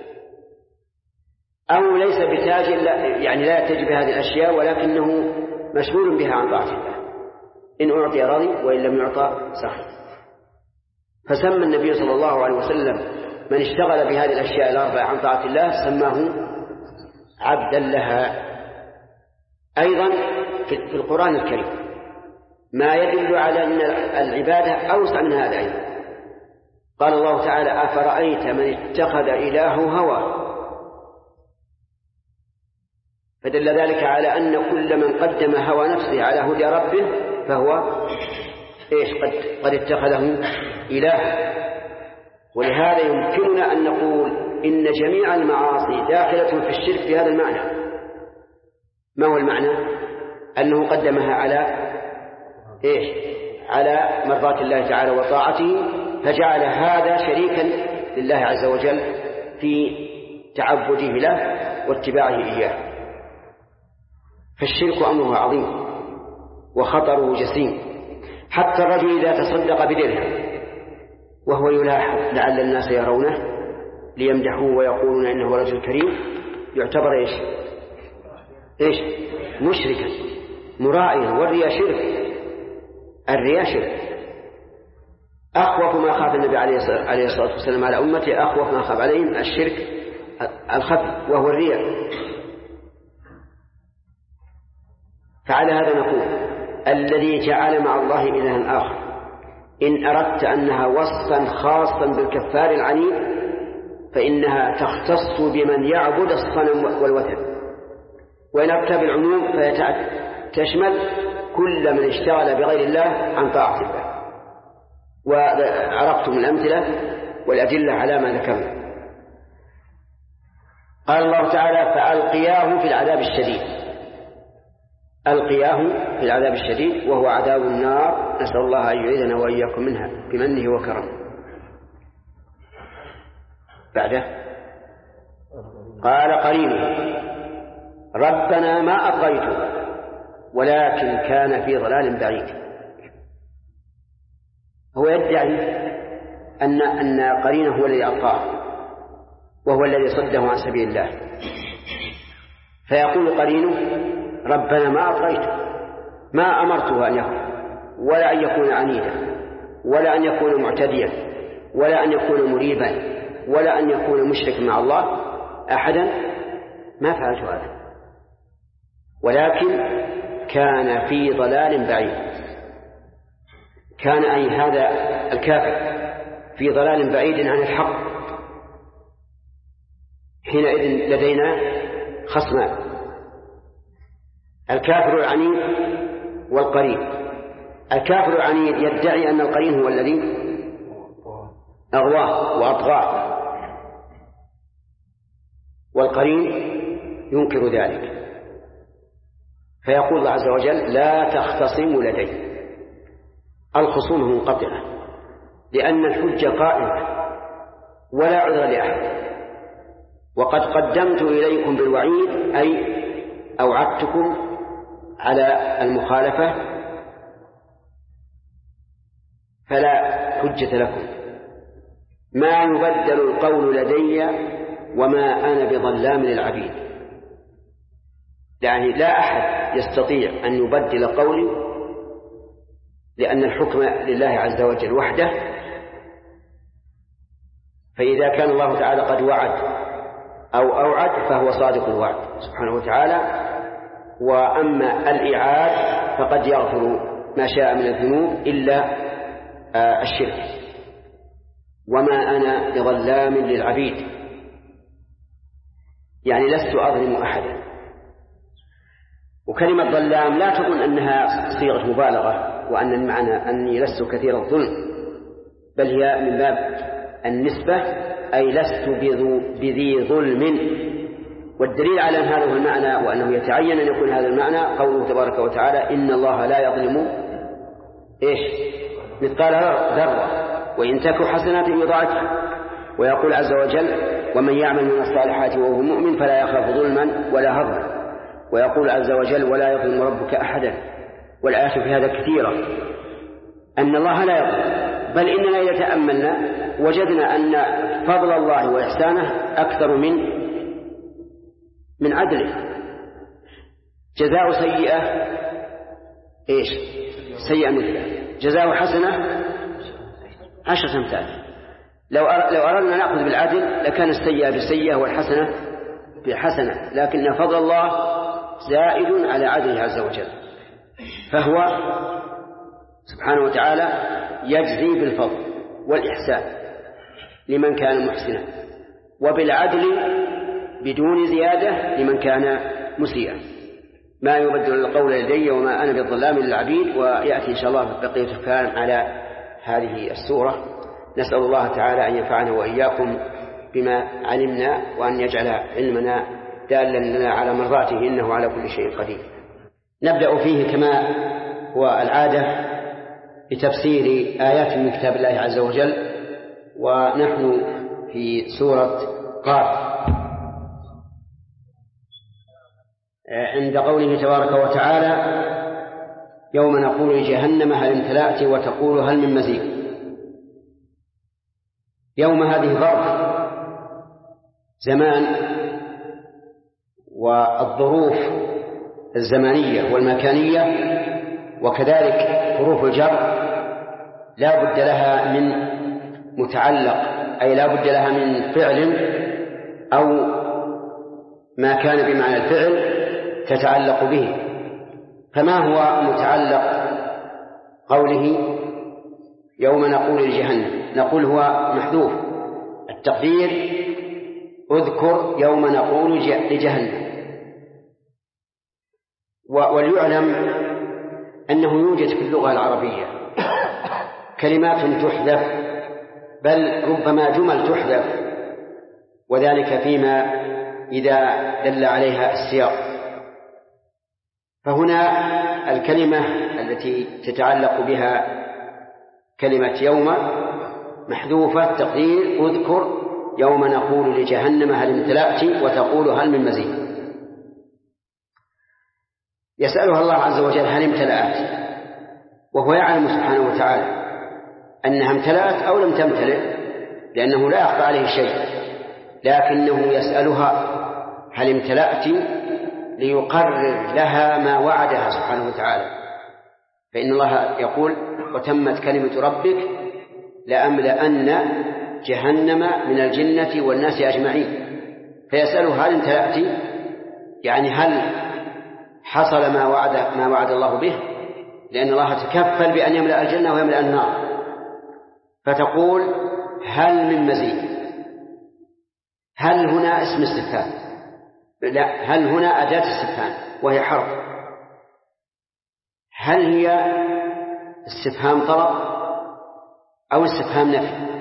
أو ليس بتاجر، يعني لا يتجه بهذه الأشياء ولكنه مشغول بها عن طاعة الله، إن أعطي رضي وإن لم يعطى سخط. فسمى النبي صلى الله عليه وسلم من اشتغل بهذه الأشياء الأربعة عن طاعة الله سماه عبدا لها. أيضا في القرآن الكريم ما يدل على أن العبادة أوسع من هذا أيضا. قال الله تعالى: أفرأيت من اتخذ إلهه هواه. فدل ذلك على أن كل من قدم هوى نفسه على هدى ربه فهو قد اتخذه إلها. ولهذا يمكننا أن نقول إن جميع المعاصي داخلة في الشرك بهذا المعنى. ما هو المعنى؟ أنه قدمها على مرضاة الله تعالى وطاعته، فجعل هذا شريكا لله عز وجل في تعبده له واتباعه إياه. فالشرك أمره عظيم وخطره جسيم. حتى الرجل إذا تصدق بدرهم وهو يلاحظ لعل الناس يرونه ليمدحوه ويقولون إنه رجل كريم يعتبر مشركا مرائيا. والرياء شرك، الرياء شرك. أخوف ما خاف النبي عليه الصلاة والسلام على أمته، أخوف ما خاف عليهم الشرك الخفي وهو الرياء. فعلى هذا نقول: الذي جعل مع الله إلها آخر إن أردت أنها وصفا خاصا بالكفار العنيد فإنها تختص بمن يعبد الصنم والوثن، وإن أردت بالعموم فتشمل كل من اشتغل بغير الله عن طاعة الله. وعرفتم الأمثلة والأدلة على ما ذكرنا. قال الله تعالى: فألقياه في العذاب الشديد. ألقياه في العذاب الشديد وهو عذاب النار، نسأل الله أن يعيذنا وإياكم منها بمنه وكرمه. بعده قال قرينه: ربنا ما أطغيته ولكن كان في ضلال بعيد. هو يدعي أن قرينه هو الذي ألقاه وهو الذي صده عن سبيل الله، فيقول قرينه ربنا ما أطغيته، ما أمرته أن يكون، ولا أن يكون عنيدا، ولا أن يكون معتديا، ولا أن يكون مريبا، ولا أن يكون مشركا مع الله أحدا، ما فعلت هذا، ولكن كان في ضلال بعيد. كان أي هذا الكافر في ضلال بعيد عن الحق. حينئذ لدينا خصمان: الكافر العنيد والقرين. الكافر العنيد يدعي أن القرين هو الذي أغواه وأطغاه، والقرين ينكر ذلك، فيقول الله عز وجل لا تختصموا لدي. الخصوم منقطعة، لأن الحجة قائمة ولا عذر لأحد، وقد قدمت إليكم بالوعيد أي أوعدتكم على المخالفة، فلا حجة لكم. ما يبدل القول لدي وما أنا بظلام للعبيد. يعني لا أحد يستطيع أن يبدل قولي، لأن الحكم لله عز وجل وحده. فإذا كان الله تعالى قد وعد أو أوعد فهو صادق الوعد سبحانه وتعالى. وأما الإعاد فقد يغفر ما شاء من الذنوب إلا الشرك. وما أنا بظلام للعبيد، يعني لست أظلم أحدا. وكلمة ظلام لا تظن أنها صيغة مبالغة وأن المعنى أني لست كثير الظلم، بل هي من باب النسبة، أي لست بذي ظلم. والدليل على هذا المعنى وأنه يتعين أن يكون هذا المعنى قوله تبارك وتعالى إن الله لا يظلم مثقال ذرة وإن تك حسنة يضاعفها. ويقول عز وجل ومن يعمل من الصالحات وهو مؤمن فلا يخاف ظلما ولا هضما. ويقول عز وجل ولا يظلم ربك أحدا. والآيات في هذا كثيرة، أن الله لا يظلم، بل إننا إذا تأملنا وجدنا أن فضل الله وإحسانه أكثر من عدله. جزاء سيئة سيئة مثلها، جزاء حسنة 10 أمثال. لو أردنا نأخذ بالعدل لكان السيئة بسيئة والحسنة بحسنة، لكن فضل الله زائد على عدله عز وجل، فهو سبحانه وتعالى يجزي بالفضل والإحسان لمن كان محسنا، وبالعدل بدون زيادة لمن كان مسيئا. ما يبدل القول لدي وما أنا بظلام للعبيد. ويأتي إن شاء الله بقية الكلام على هذه السورة. نسأل الله تعالى أن ينفعنا وإياكم بما علمنا، وأن يجعل علمنا دالا لنا على مرضاته إنه على كل شيء قدير. نبدأ فيه كما هو العادة بتفسير آيات من كتاب الله عز وجل، ونحن في سورة قاف عند قوله تبارك وتعالى يوم نقول لجهنم هل امتلأت وتقول هل من مزيد. يوم هذه ظرف زمان، والظروف الزمانية والمكانية وكذلك حروف الجر لا بد لها من متعلق، أي لا بد لها من فعل أو ما كان بمعنى الفعل تتعلق به. فما هو متعلق قوله يوم نقول لجهنم؟ نقول هو محذوف، التقدير اذكر يوم نقول لجهنم. وليعلم أنه يوجد في اللغة العربية كلمات تحذف، بل ربما جمل تحذف، وذلك فيما إذا دل عليها السياق. فهنا الكلمة التي تتعلق بها كلمة يوم محذوفة، تقدير اذكر يوم نقول لجهنم هل امتلأت وتقول هل من مزيد. يسألها الله عز وجل هل امتلأت، وهو يعلم سبحانه وتعالى أنها امتلأت أو لم تمتلئ، لأنه لا يخفى عليه شيء، لكنه يسألها هل امتلأت ليقرر لها ما وعدها سبحانه وتعالى. فإن الله يقول: وتمت كلمة ربك لأملأن جهنم من الجنة والناس أجمعين. فيسأله: هل امتلأت؟ يعني هل حصل ما وعد الله به؟ لأن الله تكفل بأن يملأ الجنة ويملأ النار. فتقول: هل من مزيد؟ هل هنا اسم استفهام، لا، هل هنا أداة استفهام وهي حرف. هل هي استفهام طلب أو استفهام نفي؟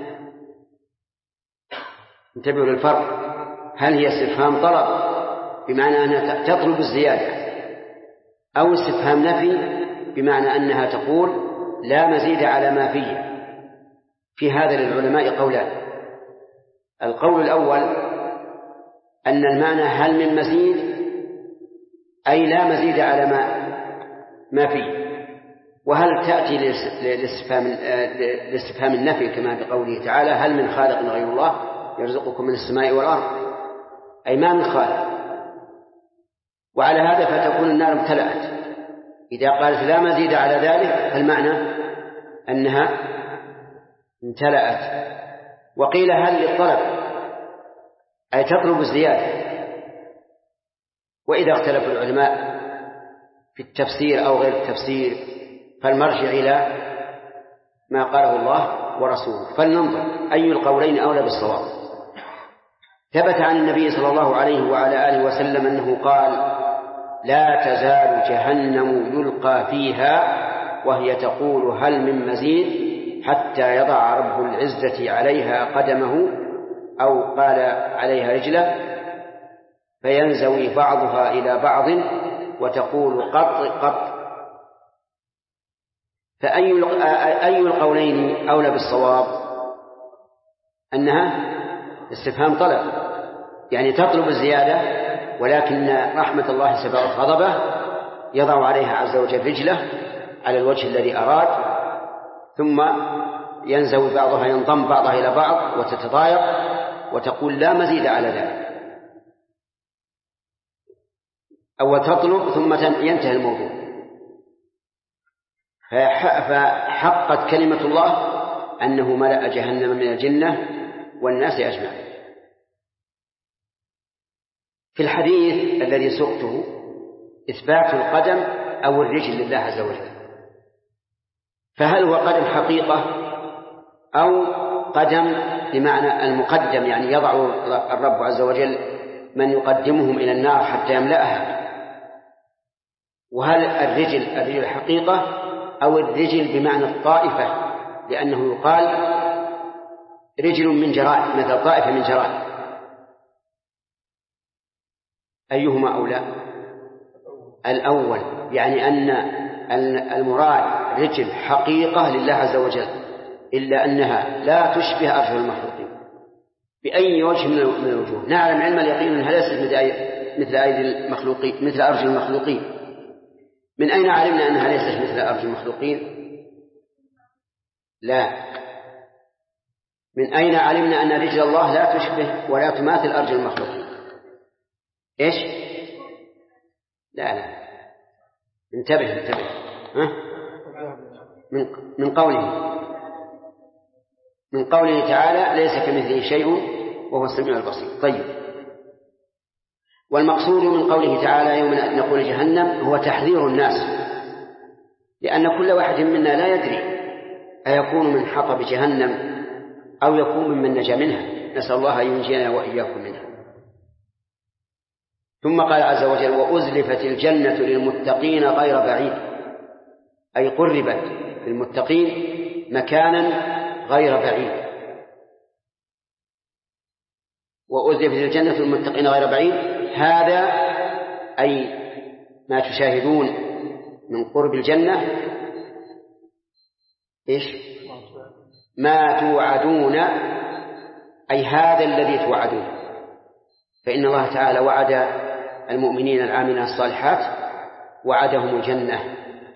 انتبهوا للفرق. هل هي استفهام طلب بمعنى أنها تطلب الزيادة، أو استفهام نفي بمعنى أنها تقول لا مزيد على ما فيه؟ في هذا للعلماء قولان. القول الأول أن المعنى هل من مزيد، أي لا مزيد على ما فيه. وهل تأتي لاستفهام النفي كما بقوله تعالى: هل من خالق غير الله يرزقكم من السماء والأرض، أي ما من خالق. وعلى هذا فتكون النار امتلأت. إذا قالت لا مزيد على ذلك فالمعنى أنها امتلأت. وقيل هل للطلب، أي تطلب الزيادة. وإذا اختلف العلماء في التفسير أو غير التفسير فالمرجع إلى ما قاله الله ورسوله. فلننظر أي القولين أولى بالصواب. ثبت عن النبي صلى الله عليه وعلى آله وسلم أنه قال: لا تزال جهنم يلقى فيها وهي تقول هل من مزيد، حتى يضع رب العزة عليها قدمه، أو قال عليها رجله، فينزوي بعضها إلى بعض وتقول قط قط. فأي القولين أولى بالصواب؟ أنها استفهام طلب، يعني تطلب الزيادة، ولكن رحمة الله سبقت غضبه، يضع عليها عز وجل رجله على الوجه الذي أراد، ثم ينزوي بعضها، ينضم بعضها إلى بعض وتتضايق وتقول لا مزيد على ذلك، أو تطلب ثم ينتهي الموضوع. فحقت كلمة الله أنه ملأ جهنم من الجنة والناس أجمعين. في الحديث الذي سقته إثبات القدم أو الرجل لله عز وجل، فهل هو قدم حقيقة أو قدم بمعنى المقدم، يعني يضع الرب عز وجل من يقدمهم إلى النار حتى يملأها؟ وهل الرجل حقيقة أو الرجل بمعنى الطائفة، لأنه يقال رجل من جراد، مثل طائفة من جراد. أيهما أولى؟ الأول، يعني أن المراد رجل حقيقة لله عز وجل، إلا أنها لا تشبه أرجل المخلوقين بأي وجه من الوجوه. نعلم علم اليقين أنها ليست مثل أيدي المخلوقين، مثل أرجل المخلوقين. من أين علمنا أنها ليست مثل أرجل المخلوقين؟ لا. من أين علمنا أن رجل الله لا تشبه ولا تماثل أرجل المخلوقين؟ إيش؟ لا انتبه. من قوله تعالى: ليس كمثله شيء وهو السميع البصير. طيب، والمقصود من قوله تعالى يوم نقول جهنم هو تحذير الناس، لأن كل واحد منا لا يدري أيكون من حطب جهنم أو يكون ممن نجا منها، نسأل الله أن ينجينا وإياكم منها. ثم قال عز وجل: وأزلفت الجنة للمتقين غير بعيد، أي قربت للمتقين مكانا غير بعيد. وأزلفت الجنة للمتقين غير بعيد، هذا أي ما تشاهدون من قرب الجنة، إيش؟ ما توعدون، أي هذا الذي توعدون. فإن الله تعالى وعد المؤمنين العاملين الصالحات، وعدهم الجنة،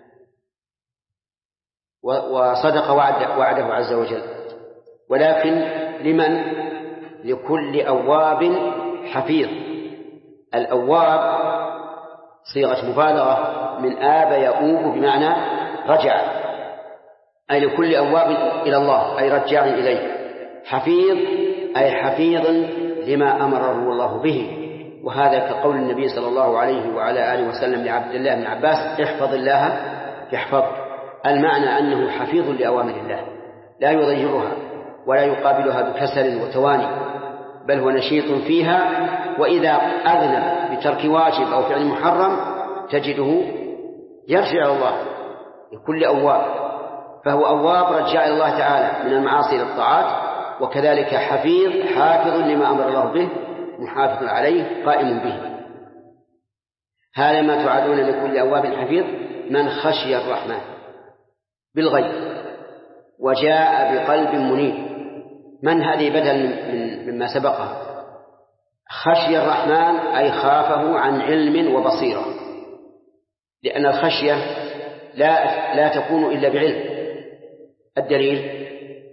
وصدق وعده عز وجل. ولكن لمن؟ لكل أواب حفيظ. الأواب صيغة مبالغة من آب يؤوب بمعنى رجع، أي لكل أواب إلى الله أي رجاع إليه. حفيظ أي حفيظ لما أمره الله به، وهذا كقول النبي صلى الله عليه وعلى آله وسلم لعبد الله بن عباس: احفظ الله يحفظ. المعنى أنه حفيظ لأوامر الله لا يضيعها ولا يقابلها بكسل وتواني، بل هو نشيط فيها، وإذا أذنب بترك واجب أو فعل محرم تجده يرجع إلى الله لكل أواب، فهو أواب رجع إلى الله تعالى من المعاصي للطاعات، وكذلك حفيظ حافظ لما أمر الله به محافظ عليه قائم به. هذا ما تعادون لكل أواب حفيظ من خشي الرحمن بالغيب وجاء بقلب منيب. من هذه بدل مما سبقه. خشي الرحمن أي خافه عن علم وبصيرة، لأن الخشية لا تكون إلا بعلم. الدليل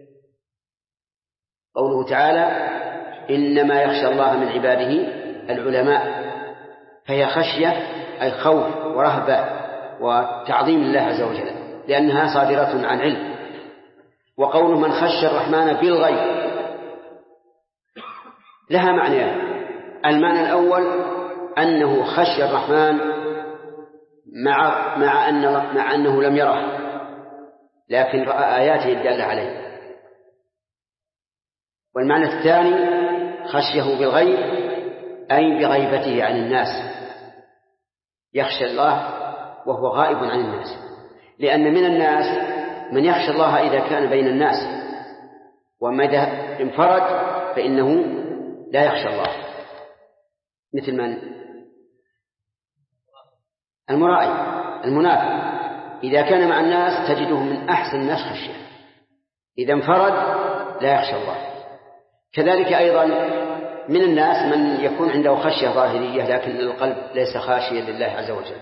قوله تعالى: إنما يخشى الله من عباده العلماء. فهي خشية أي خوف ورهبة وتعظيم الله عز وجل، لأنها صادرة عن علم. وقوله من خشى الرحمن بالغيب لها معنيان: المعنى الأول أنه خشى الرحمن مع أنه لم يره، لكن رأى آياته الدالة عليه. والمعنى الثاني خشيه بالغيب أي بغيبته عن الناس، يخشى الله وهو غائب عن الناس، لأن من الناس من يخشى الله إذا كان بين الناس، وما إذا انفرد فإنه لا يخشى الله. مثل من؟ المرائي المنافق، إذا كان مع الناس تجده من أحسن الناس خشية، إذا انفرد لا يخشى الله. كذلك أيضا من الناس من يكون عنده خشية ظاهرية لكن القلب ليس خاشيا لله عز وجل،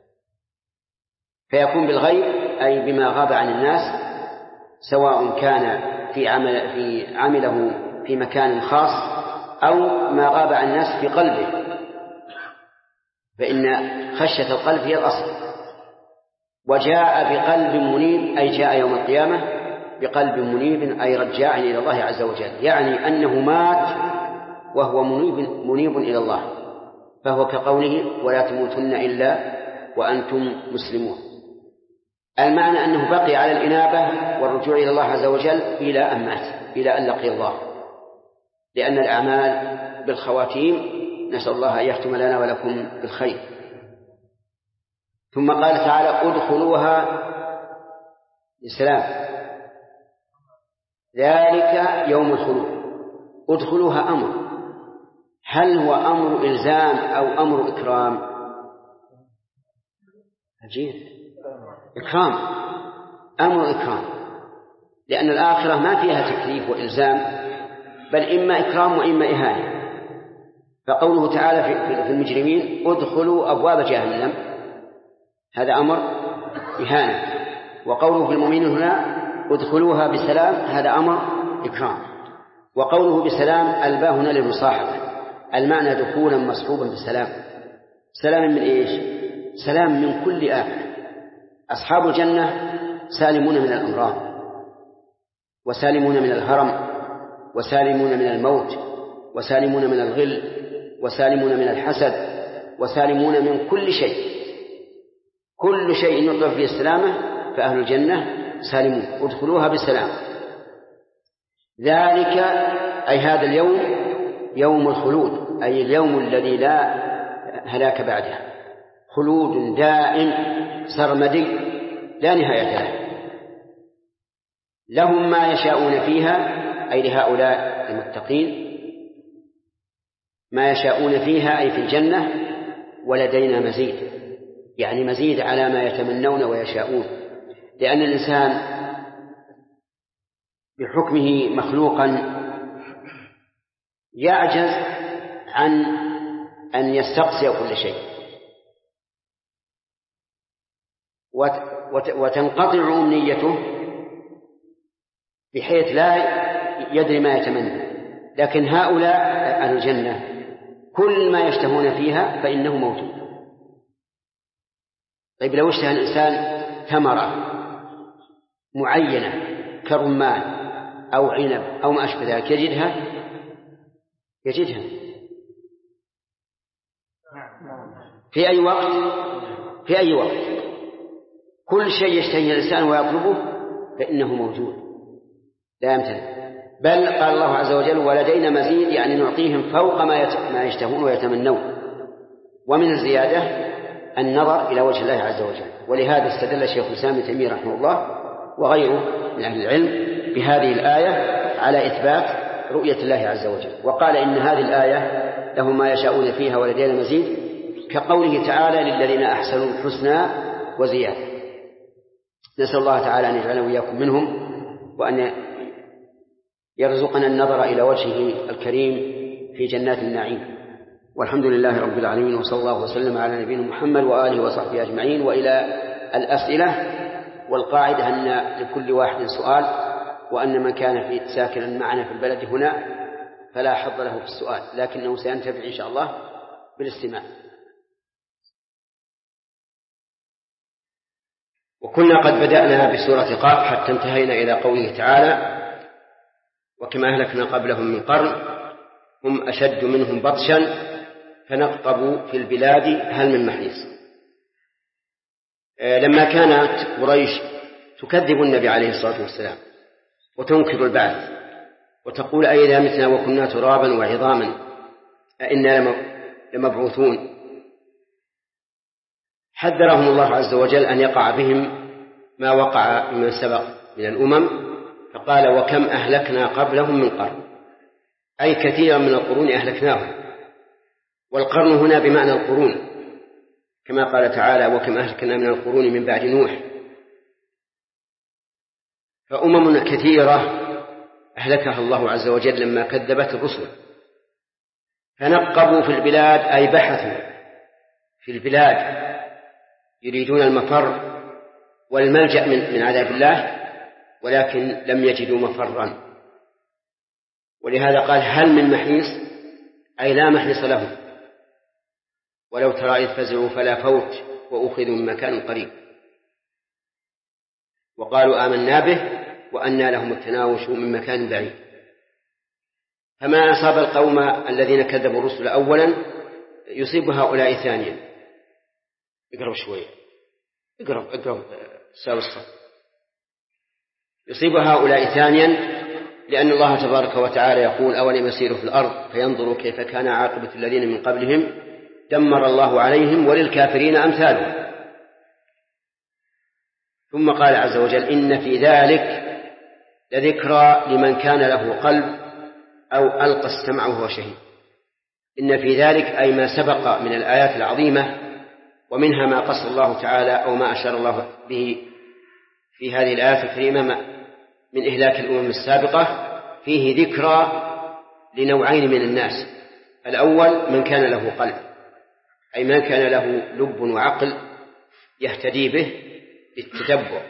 فيكون بالغيب أي بما غاب عن الناس، سواء كان في عمله في مكان خاص أو ما غاب عن الناس في قلبه، فإن خشية القلب هي الأصل. وجاء بقلب منيب أي جاء يوم القيامة بقلب منيب أي رجاع إلى الله عز وجل، يعني أنه مات وهو منيب إلى الله، فهو كقوله: ولا تموتن إلا وأنتم مسلمون. المعنى أنه بقي على الإنابة والرجوع إلى الله عز وجل إلى أن مات، إلى أن لقي الله، لأن الأعمال بالخواتيم، نسأل الله أن يختم لنا ولكم بالخير. ثم قال تعالى: ادخلوها بسلام، ذلك يوم الخلود. ادخلوها أمر، هل هو أمر إلزام أو أمر إكرام؟ عجيب، إكرام، أمر إكرام، لأن الآخرة ما فيها تكليف وإلزام، بل إما إكرام وإما إهانة. فقوله تعالى في المجرمين: ادخلوا أبواب جهنم، هذا أمر إهانة. وقوله في المؤمنين هنا: ادخلوها بسلام، هذا أمر إكرام. وقوله بسلام الباء هنا للمصاحبة، المعنى دخولا مصحوبا بالسلام. سلام من إيش؟ سلام من كل آفة. أصحاب الجنة سالمون من الأمراض، وسالمون من الهرم، وسالمون من الموت، وسالمون من الغل، وسالمون من الحسد، وسالمون من كل شيء. كل شيء يطلب فيه السلامة فأهل الجنة سالمون. ادخلوها بالسلام. ذلك أي هذا اليوم يوم الخلود، أي اليوم الذي لا هلاك بعده، خلود دائم سرمدي لا نهاية له. لهم ما يشاءون فيها، أي لهؤلاء المتقين ما يشاءون فيها أي في الجنة، ولدينا مزيد، يعني مزيد على ما يتمنون ويشاءون، لأن الإنسان بحكمه مخلوقا يعجز عن أن يستقصي كل شيء، وتنقطع أمنيته بحيث لا يدري ما يتمنى. لكن هؤلاء أهل الجنة كل ما يشتهون فيها فإنه موجود، طيب لو اشتهى الإنسان ثمرة معينة كرمان أو عنب أو ما أشبه ذلك يجدها في أي وقت كل شيء يشتهيه الإنسان ويطلبه فإنه موجود لا يمتنع. بل قال الله عز وجل ولدينا مزيد، يعني نعطيهم فوق ما يشتهون ويتمنون. ومن الزيادة النظر إلى وجه الله عز وجل. ولهذا استدل شيخ الإسلام ابن تيمية رحمه الله وغيره من أهل العلم بهذه الآية على إثبات رؤية الله عز وجل، وقال إن هذه الآية لهم ما يشاءون فيها ولدينا مزيد، كقوله تعالى للذين أحسنوا الحسنى وزيادة. نسأل الله تعالى أن يجعلنا وإياكم منهم، وأن يرزقنا النظر إلى وجهه الكريم في جنات النعيم. والحمد لله رب العالمين، وصلى الله وسلم على نبينا محمد وآله وصحبه أجمعين. وإلى الأسئلة. والقاعدة أن لكل واحد سؤال، وأن من كان ساكنا معنا في البلد هنا فلا حظ له في السؤال، لكنه سينتفع إن شاء الله بالاستماع. وكنا قد بدأنا بسورة قاف حتى انتهينا إلى قوله تعالى وكما أهلكنا قبلهم من قرن هم أشد منهم بطشا فنقطبوا في البلاد هل من محيص. لما كانت قريش تكذب النبي عليه الصلاة والسلام وتنكر البعث وتقول أئذا متنا وكنا ترابا وعظاما أئنا لمبعوثون، حذرهم الله عز وجل أن يقع بهم ما وقع بمن سبق من الأمم، فقال وكم أهلكنا قبلهم من قرن، أي كثيرا من القرون أهلكناهم. والقرن هنا بمعنى القرون، كما قال تعالى وكم أهلكنا من القرون من بعد نوح. فأمم كثيرة أهلكها الله عز وجل لما كذبت الرسل. فنقبوا في البلاد أي بحثوا في البلاد يريدون المفر والملجأ من عذاب الله، ولكن لم يجدوا مفرا. ولهذا قال هل من محيص، أي لا محيص لهم، ولو ترى إذ فزعوا فلا فوت وأخذوا من مكان قريب. وقالوا آمنا به وأنى لهم التناوش من مكان بعيد. فما أصاب القوم الذين كذبوا الرسل أولا يصيب هؤلاء ثانيا. اقرأوا شوي، اقرأوا ساوي الصف. يصيب هؤلاء ثانيا لأن الله تبارك وتعالى يقول أولم يسيروا في الأرض فينظروا كيف كان عاقبة الذين من قبلهم دمر الله عليهم وللكافرين أمثالهم. ثم قال عز وجل إن في ذلك لذكرى لمن كان له قلب أو ألقى السمع وهو شهيد. إن في ذلك أي ما سبق من الآيات العظيمة، ومنها ما قص الله تعالى أو ما أشار الله به في هذه الآيات الكريمة من إهلاك الأمم السابقة، فيه ذكرى لنوعين من الناس. الأول من كان له قلب، أي من كان له لب وعقل يهتدي به بالتدبر،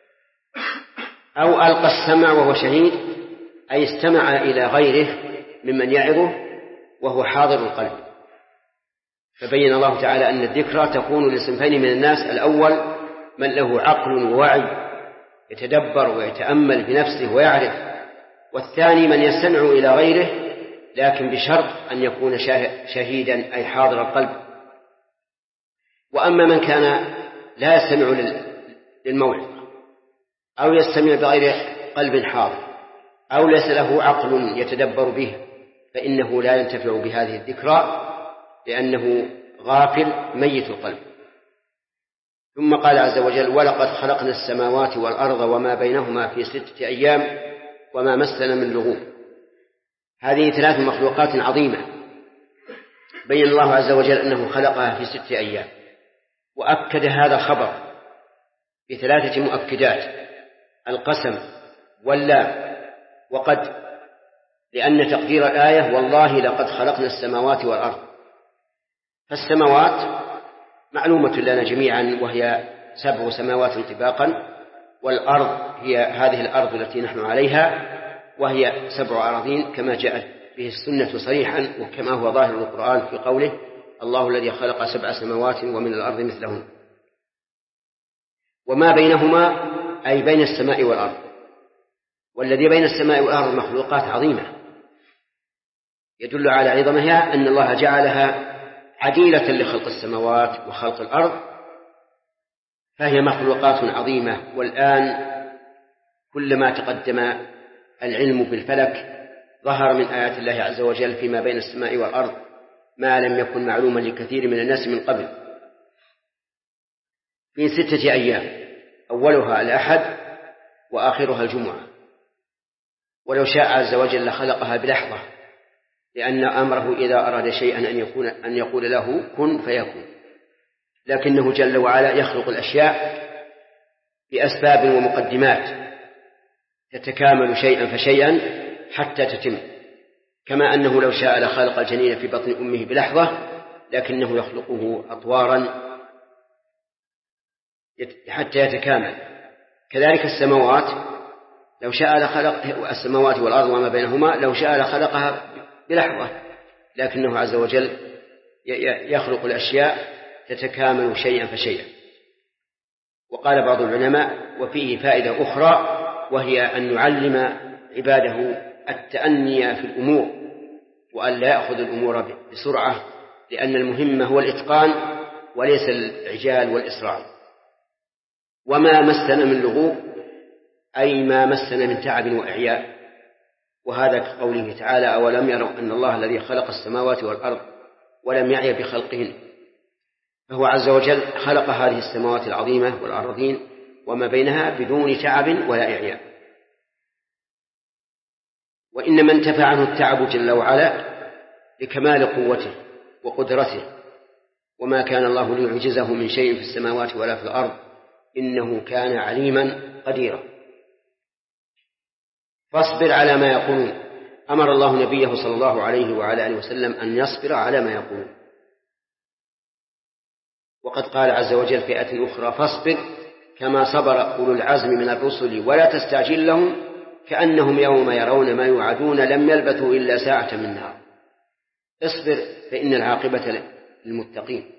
أو ألقى السمع وهو شهيد، أي استمع إلى غيره ممن يعظه وهو حاضر القلب. فبين الله تعالى أن الذكرى تكون لصنفين من الناس: الأول من له عقل ووعي يتدبر ويتأمل بنفسه ويعرف، والثاني من يستمع إلى غيره لكن بشرط أن يكون شهيدا أي حاضر القلب. وأما من كان لا يستمع للموعظة أو يستمع بغير قلب حاضر أو ليس له عقل يتدبر به، فإنه لا ينتفع بهذه الذكرى لأنه غافل ميت القلب. ثم قال عز وجل ولقد خلقنا السماوات والأرض وما بينهما في 6 أيام وما مسنا من لغوب. هذه 3 مخلوقات عظيمة بين الله عز وجل أنه خلقها في 6 أيام، وأكد هذا الخبر ب3 مؤكدات: القسم واللام وقد، لأن تقدير الآية والله لقد خلقنا السماوات والأرض. فالسماوات معلومة لنا جميعا وهي 7 سماوات طباقا، والأرض هي هذه الأرض التي نحن عليها وهي 7 أراضين كما جاءت به السنة صريحا، وكما هو ظاهر القرآن في قوله الله الذي خلق 7 سماوات ومن الأرض مثلهن. وما بينهما أي بين السماء والأرض، والذي بين السماء والأرض مخلوقات عظيمة يدل على عظمها أن الله جعلها عديلة لخلق السماوات وخلق الأرض، فهي مخلوقات عظيمة. والآن كلما تقدم العلم بالفلك ظهر من آيات الله عز وجل فيما بين السماء والأرض ما لم يكن معلوما لكثير من الناس من قبل. في 6 أيام، أولها الأحد وآخرها الجمعة. ولو شاء عز وجل لخلقها بلحظة، لأن أمره إذا أراد شيئا أن يقول له كن فيكون، لكنه جل وعلا يخلق الأشياء بأسباب ومقدمات تتكامل شيئا فشيئا حتى تتم، كما أنه لو شاء لخلق الجنين في بطن أمه بلحظة، لكنه يخلقه أطوارا حتى يتكامل. كذلك السماوات، لو شاء لخلق السماوات والأرض وما بينهما، لو شاء لخلقها بلحظة، لكنه عز وجل يخلق الأشياء تتكامل شيئا فشيئا. وقال بعض العلماء وفيه فائدة أخرى، وهي أن نعلم عباده التأني في الأمور، وأن لا يأخذ الأمور بسرعة، لأن المهم هو الإتقان وليس العجال والإسراع. وما مسنا من لغوب أي ما مسنا من تعب وإعياء، وهذا كقوله تعالى أولم يروا أن الله الذي خلق السماوات والأرض ولم يعي بخلقهن، فهو عز وجل خلق هذه السماوات العظيمة والأرضين وما بينها بدون تعب ولا إعياء. وإنما انتفع عنه التعب جل وعلا لكمال قوته وقدرته، وما كان الله ليعجزه من شيء في السماوات ولا في الأرض إنه كان عليما قديرا. فاصبر على ما يقولون. أمر الله نبيه صلى الله عليه وعلى آله وسلم أن يصبر على ما يقولون. وقد قال عز وجل في آية أخرى فاصبر كما صبر أولو العزم من الرسل ولا تستعجل لهم كأنهم يوم يرون ما يوعدون لم يلبثوا إلا ساعة من نهار. اصبر فإن العاقبة للمتقين.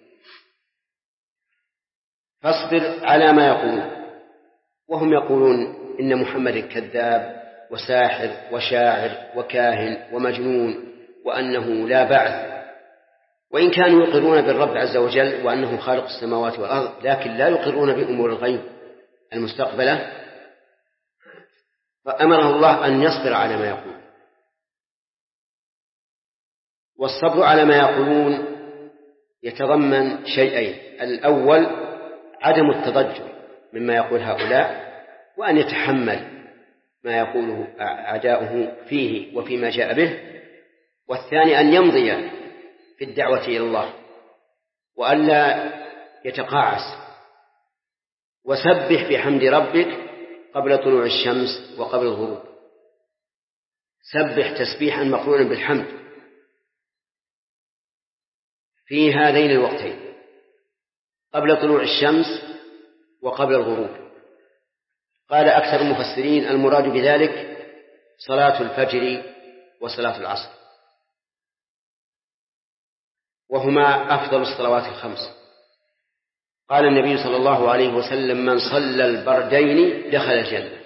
فاصبر على ما يقولون، وهم يقولون إن محمد كذاب وساحر وشاعر وكاهن ومجنون وأنه لا بعث، وإن كانوا يقرون بالرب عز وجل وأنه خالق السماوات والأرض، لكن لا يقرون بأمور الغيب المستقبلة. فأمره الله أن يصبر على ما يقول. والصبر على ما يقولون يتضمن شيئين: الأول عدم التضجر مما يقول هؤلاء، وأن يتحمل ما يقوله أعداؤه فيه وفيما جاء به. والثاني أن يمضي في الدعوة إلى الله وألا يتقاعس. وسبح بحمد ربك قبل طلوع الشمس وقبل الغروب. سبح تسبيحا مقرونا بالحمد في هذين الوقتين، قبل طلوع الشمس وقبل الغروب. قال أكثر المفسرين المراد بذلك صلاة الفجر وصلاة العصر، وهما أفضل الصلوات الخمس. قال النبي صلى الله عليه وسلم من صلى البردين دخل الجنة.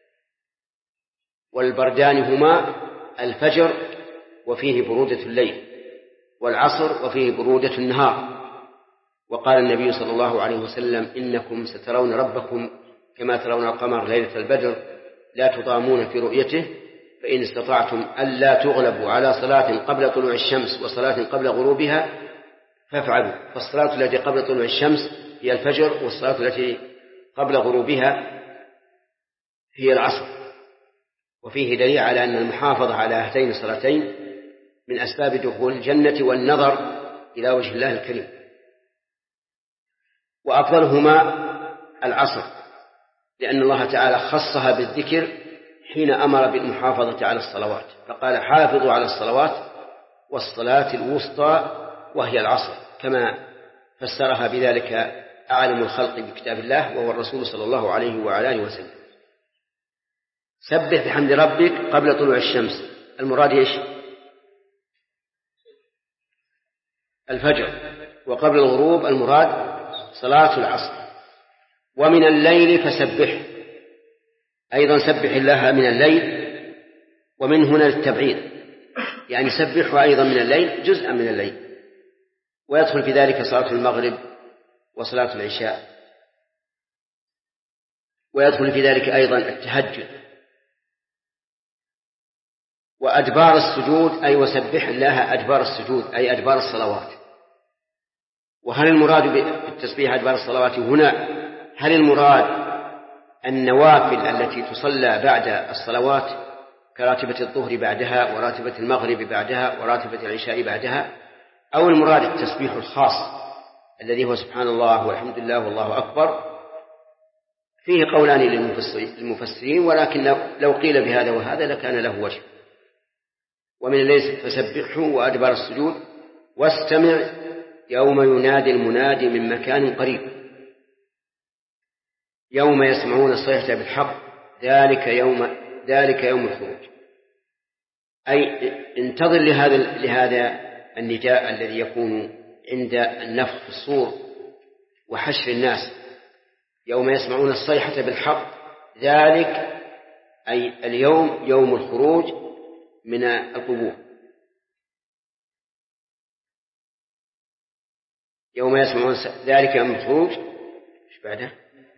والبردان هما الفجر وفيه برودة الليل، والعصر وفيه برودة النهار. وقال النبي صلى الله عليه وسلم إنكم سترون ربكم كما ترون القمر ليلة البدر لا تضامون في رؤيته، فإن استطعتم ألا تغلبوا على صلاة قبل طلوع الشمس وصلاة قبل غروبها فافعلوا. فالصلاة التي قبل طلوع الشمس هي الفجر، والصلاة التي قبل غروبها هي العصر. وفيه دليل على أن المحافظة على هاتين الصلاتين من أسباب دخول الجنة والنظر إلى وجه الله الكريم. وأفضلهما العصر، لأن الله تعالى خصها بالذكر حين أمر بالمحافظة على الصلوات، فقال حافظوا على الصلوات والصلاة الوسطى وهي العصر، كما فسرها بذلك أعلم الخلق بكتاب الله وهو الرسول صلى الله عليه وعلى آله وسلم. سبح بحمد ربك قبل طلوع الشمس، المراد إيش؟ الفجر. وقبل الغروب المراد صلاة العصر. ومن الليل فسبح، أيضا سبح الله من الليل، ومن هنا للتبعيد، يعني سبحه أيضا من الليل جزءا من الليل، ويدخل في ذلك صلاة المغرب وصلاة العشاء، ويدخل في ذلك أيضا التهجد وأدبار السجود، أي وسبح الله أدبار السجود أي أدبار الصلوات. وهل المراد بالتسبيح أدبار الصلوات هنا، هل المراد النوافل التي تصلى بعد الصلوات كراتبة الظهر بعدها وراتبة المغرب بعدها وراتبة العشاء بعدها، أو المراد التسبيح الخاص الذي هو سبحان الله والحمد لله والله أكبر؟ فيه قولان للمفسرين، ولكن لو قيل بهذا وهذا لكان له وجه. ومن الليل فسبحه وأدبار السجود واستمع يوم ينادي المنادي من مكان قريب، يوم يسمعون الصيحة بالحق ذلك يوم الخروج، أي انتظر لهذا النداء الذي يكون عند النفخ في الصور وحشر الناس، يوم يسمعون الصيحة بالحق، ذلك أي اليوم يوم الخروج من القبور، يوم يسمعون ذلك يوم الخروج. ايش بعده؟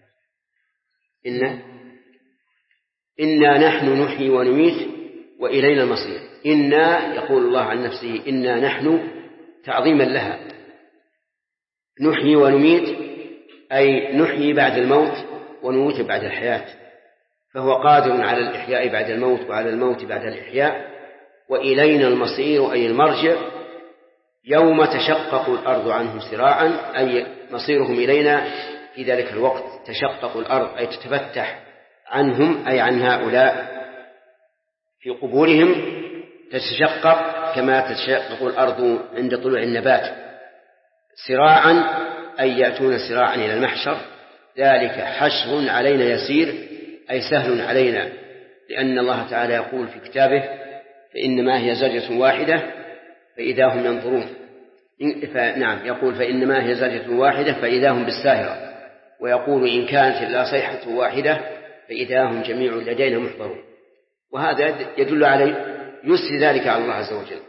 إنا نحن نحيي ونميت وإلينا المصير. إنا يقول الله عن نفسه إنا نحن تعظيما لها، نحيي ونميت أي نحيي بعد الموت ونموت بعد الحياة، فهو قادر على الإحياء بعد الموت وعلى الموت بعد الإحياء. وإلينا المصير أي المرجع، يوم تشقق الأرض عنهم سراعا أي مصيرهم إلينا في ذلك الوقت، تشقق الأرض أي تتفتح عنهم أي عن هؤلاء في قبورهم، تتشقق كما تتشقق الأرض عند طلوع النبات، سراعا أي يأتون سراعا إلى المحشر. ذلك حشر علينا يسير أي سهل علينا، لأن الله تعالى يقول في كتابه فإنما هي زجرة واحدة فإذا هم ينظرون. نعم، يقول فإنما هي زجرة واحدة فإذا هم بالساهرة، ويقول إن كانت إلا صيحة واحدة فإذا هم جميع لدينا محضرون. وهذا يدل على يسر ذلك على الله عز وجل.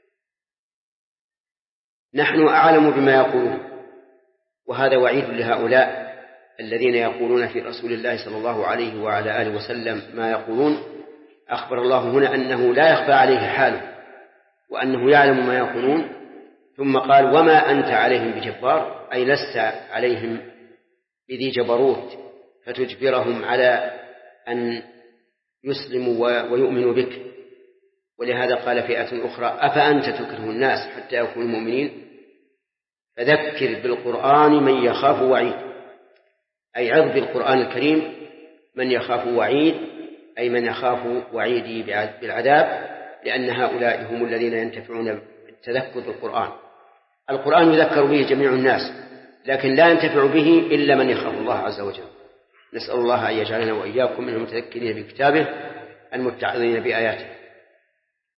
نحن أعلم بما يقولون، وهذا وعيد لهؤلاء الذين يقولون في رسول الله صلى الله عليه وعلى آله وسلم ما يقولون. أخبر الله هنا أنه لا يخفى عليه حاله وأنه يعلم ما يقولون، ثم قال وما أنت عليهم بجبار، أي لست عليهم بذي جبروت فتجبرهم على أن يسلموا ويؤمنوا بك. ولهذا قال فئة أخرى أفأنت تكره الناس حتى يكونوا مؤمنين، فذكر بالقرآن من يخاف وعيد، أي عظ بالقرآن الكريم من يخاف وعيد، أي من يخاف وعيدي بالعذاب، لأن هؤلاء هم الذين ينتفعون بالتذكر بالقرآن. القرآن يذكر به جميع الناس، لكن لا ينتفع به إلا من يخاف الله عز وجل. نسأل الله أن يجعلنا وإياكم من المتذكرين بكتابه المتعظين بآياته.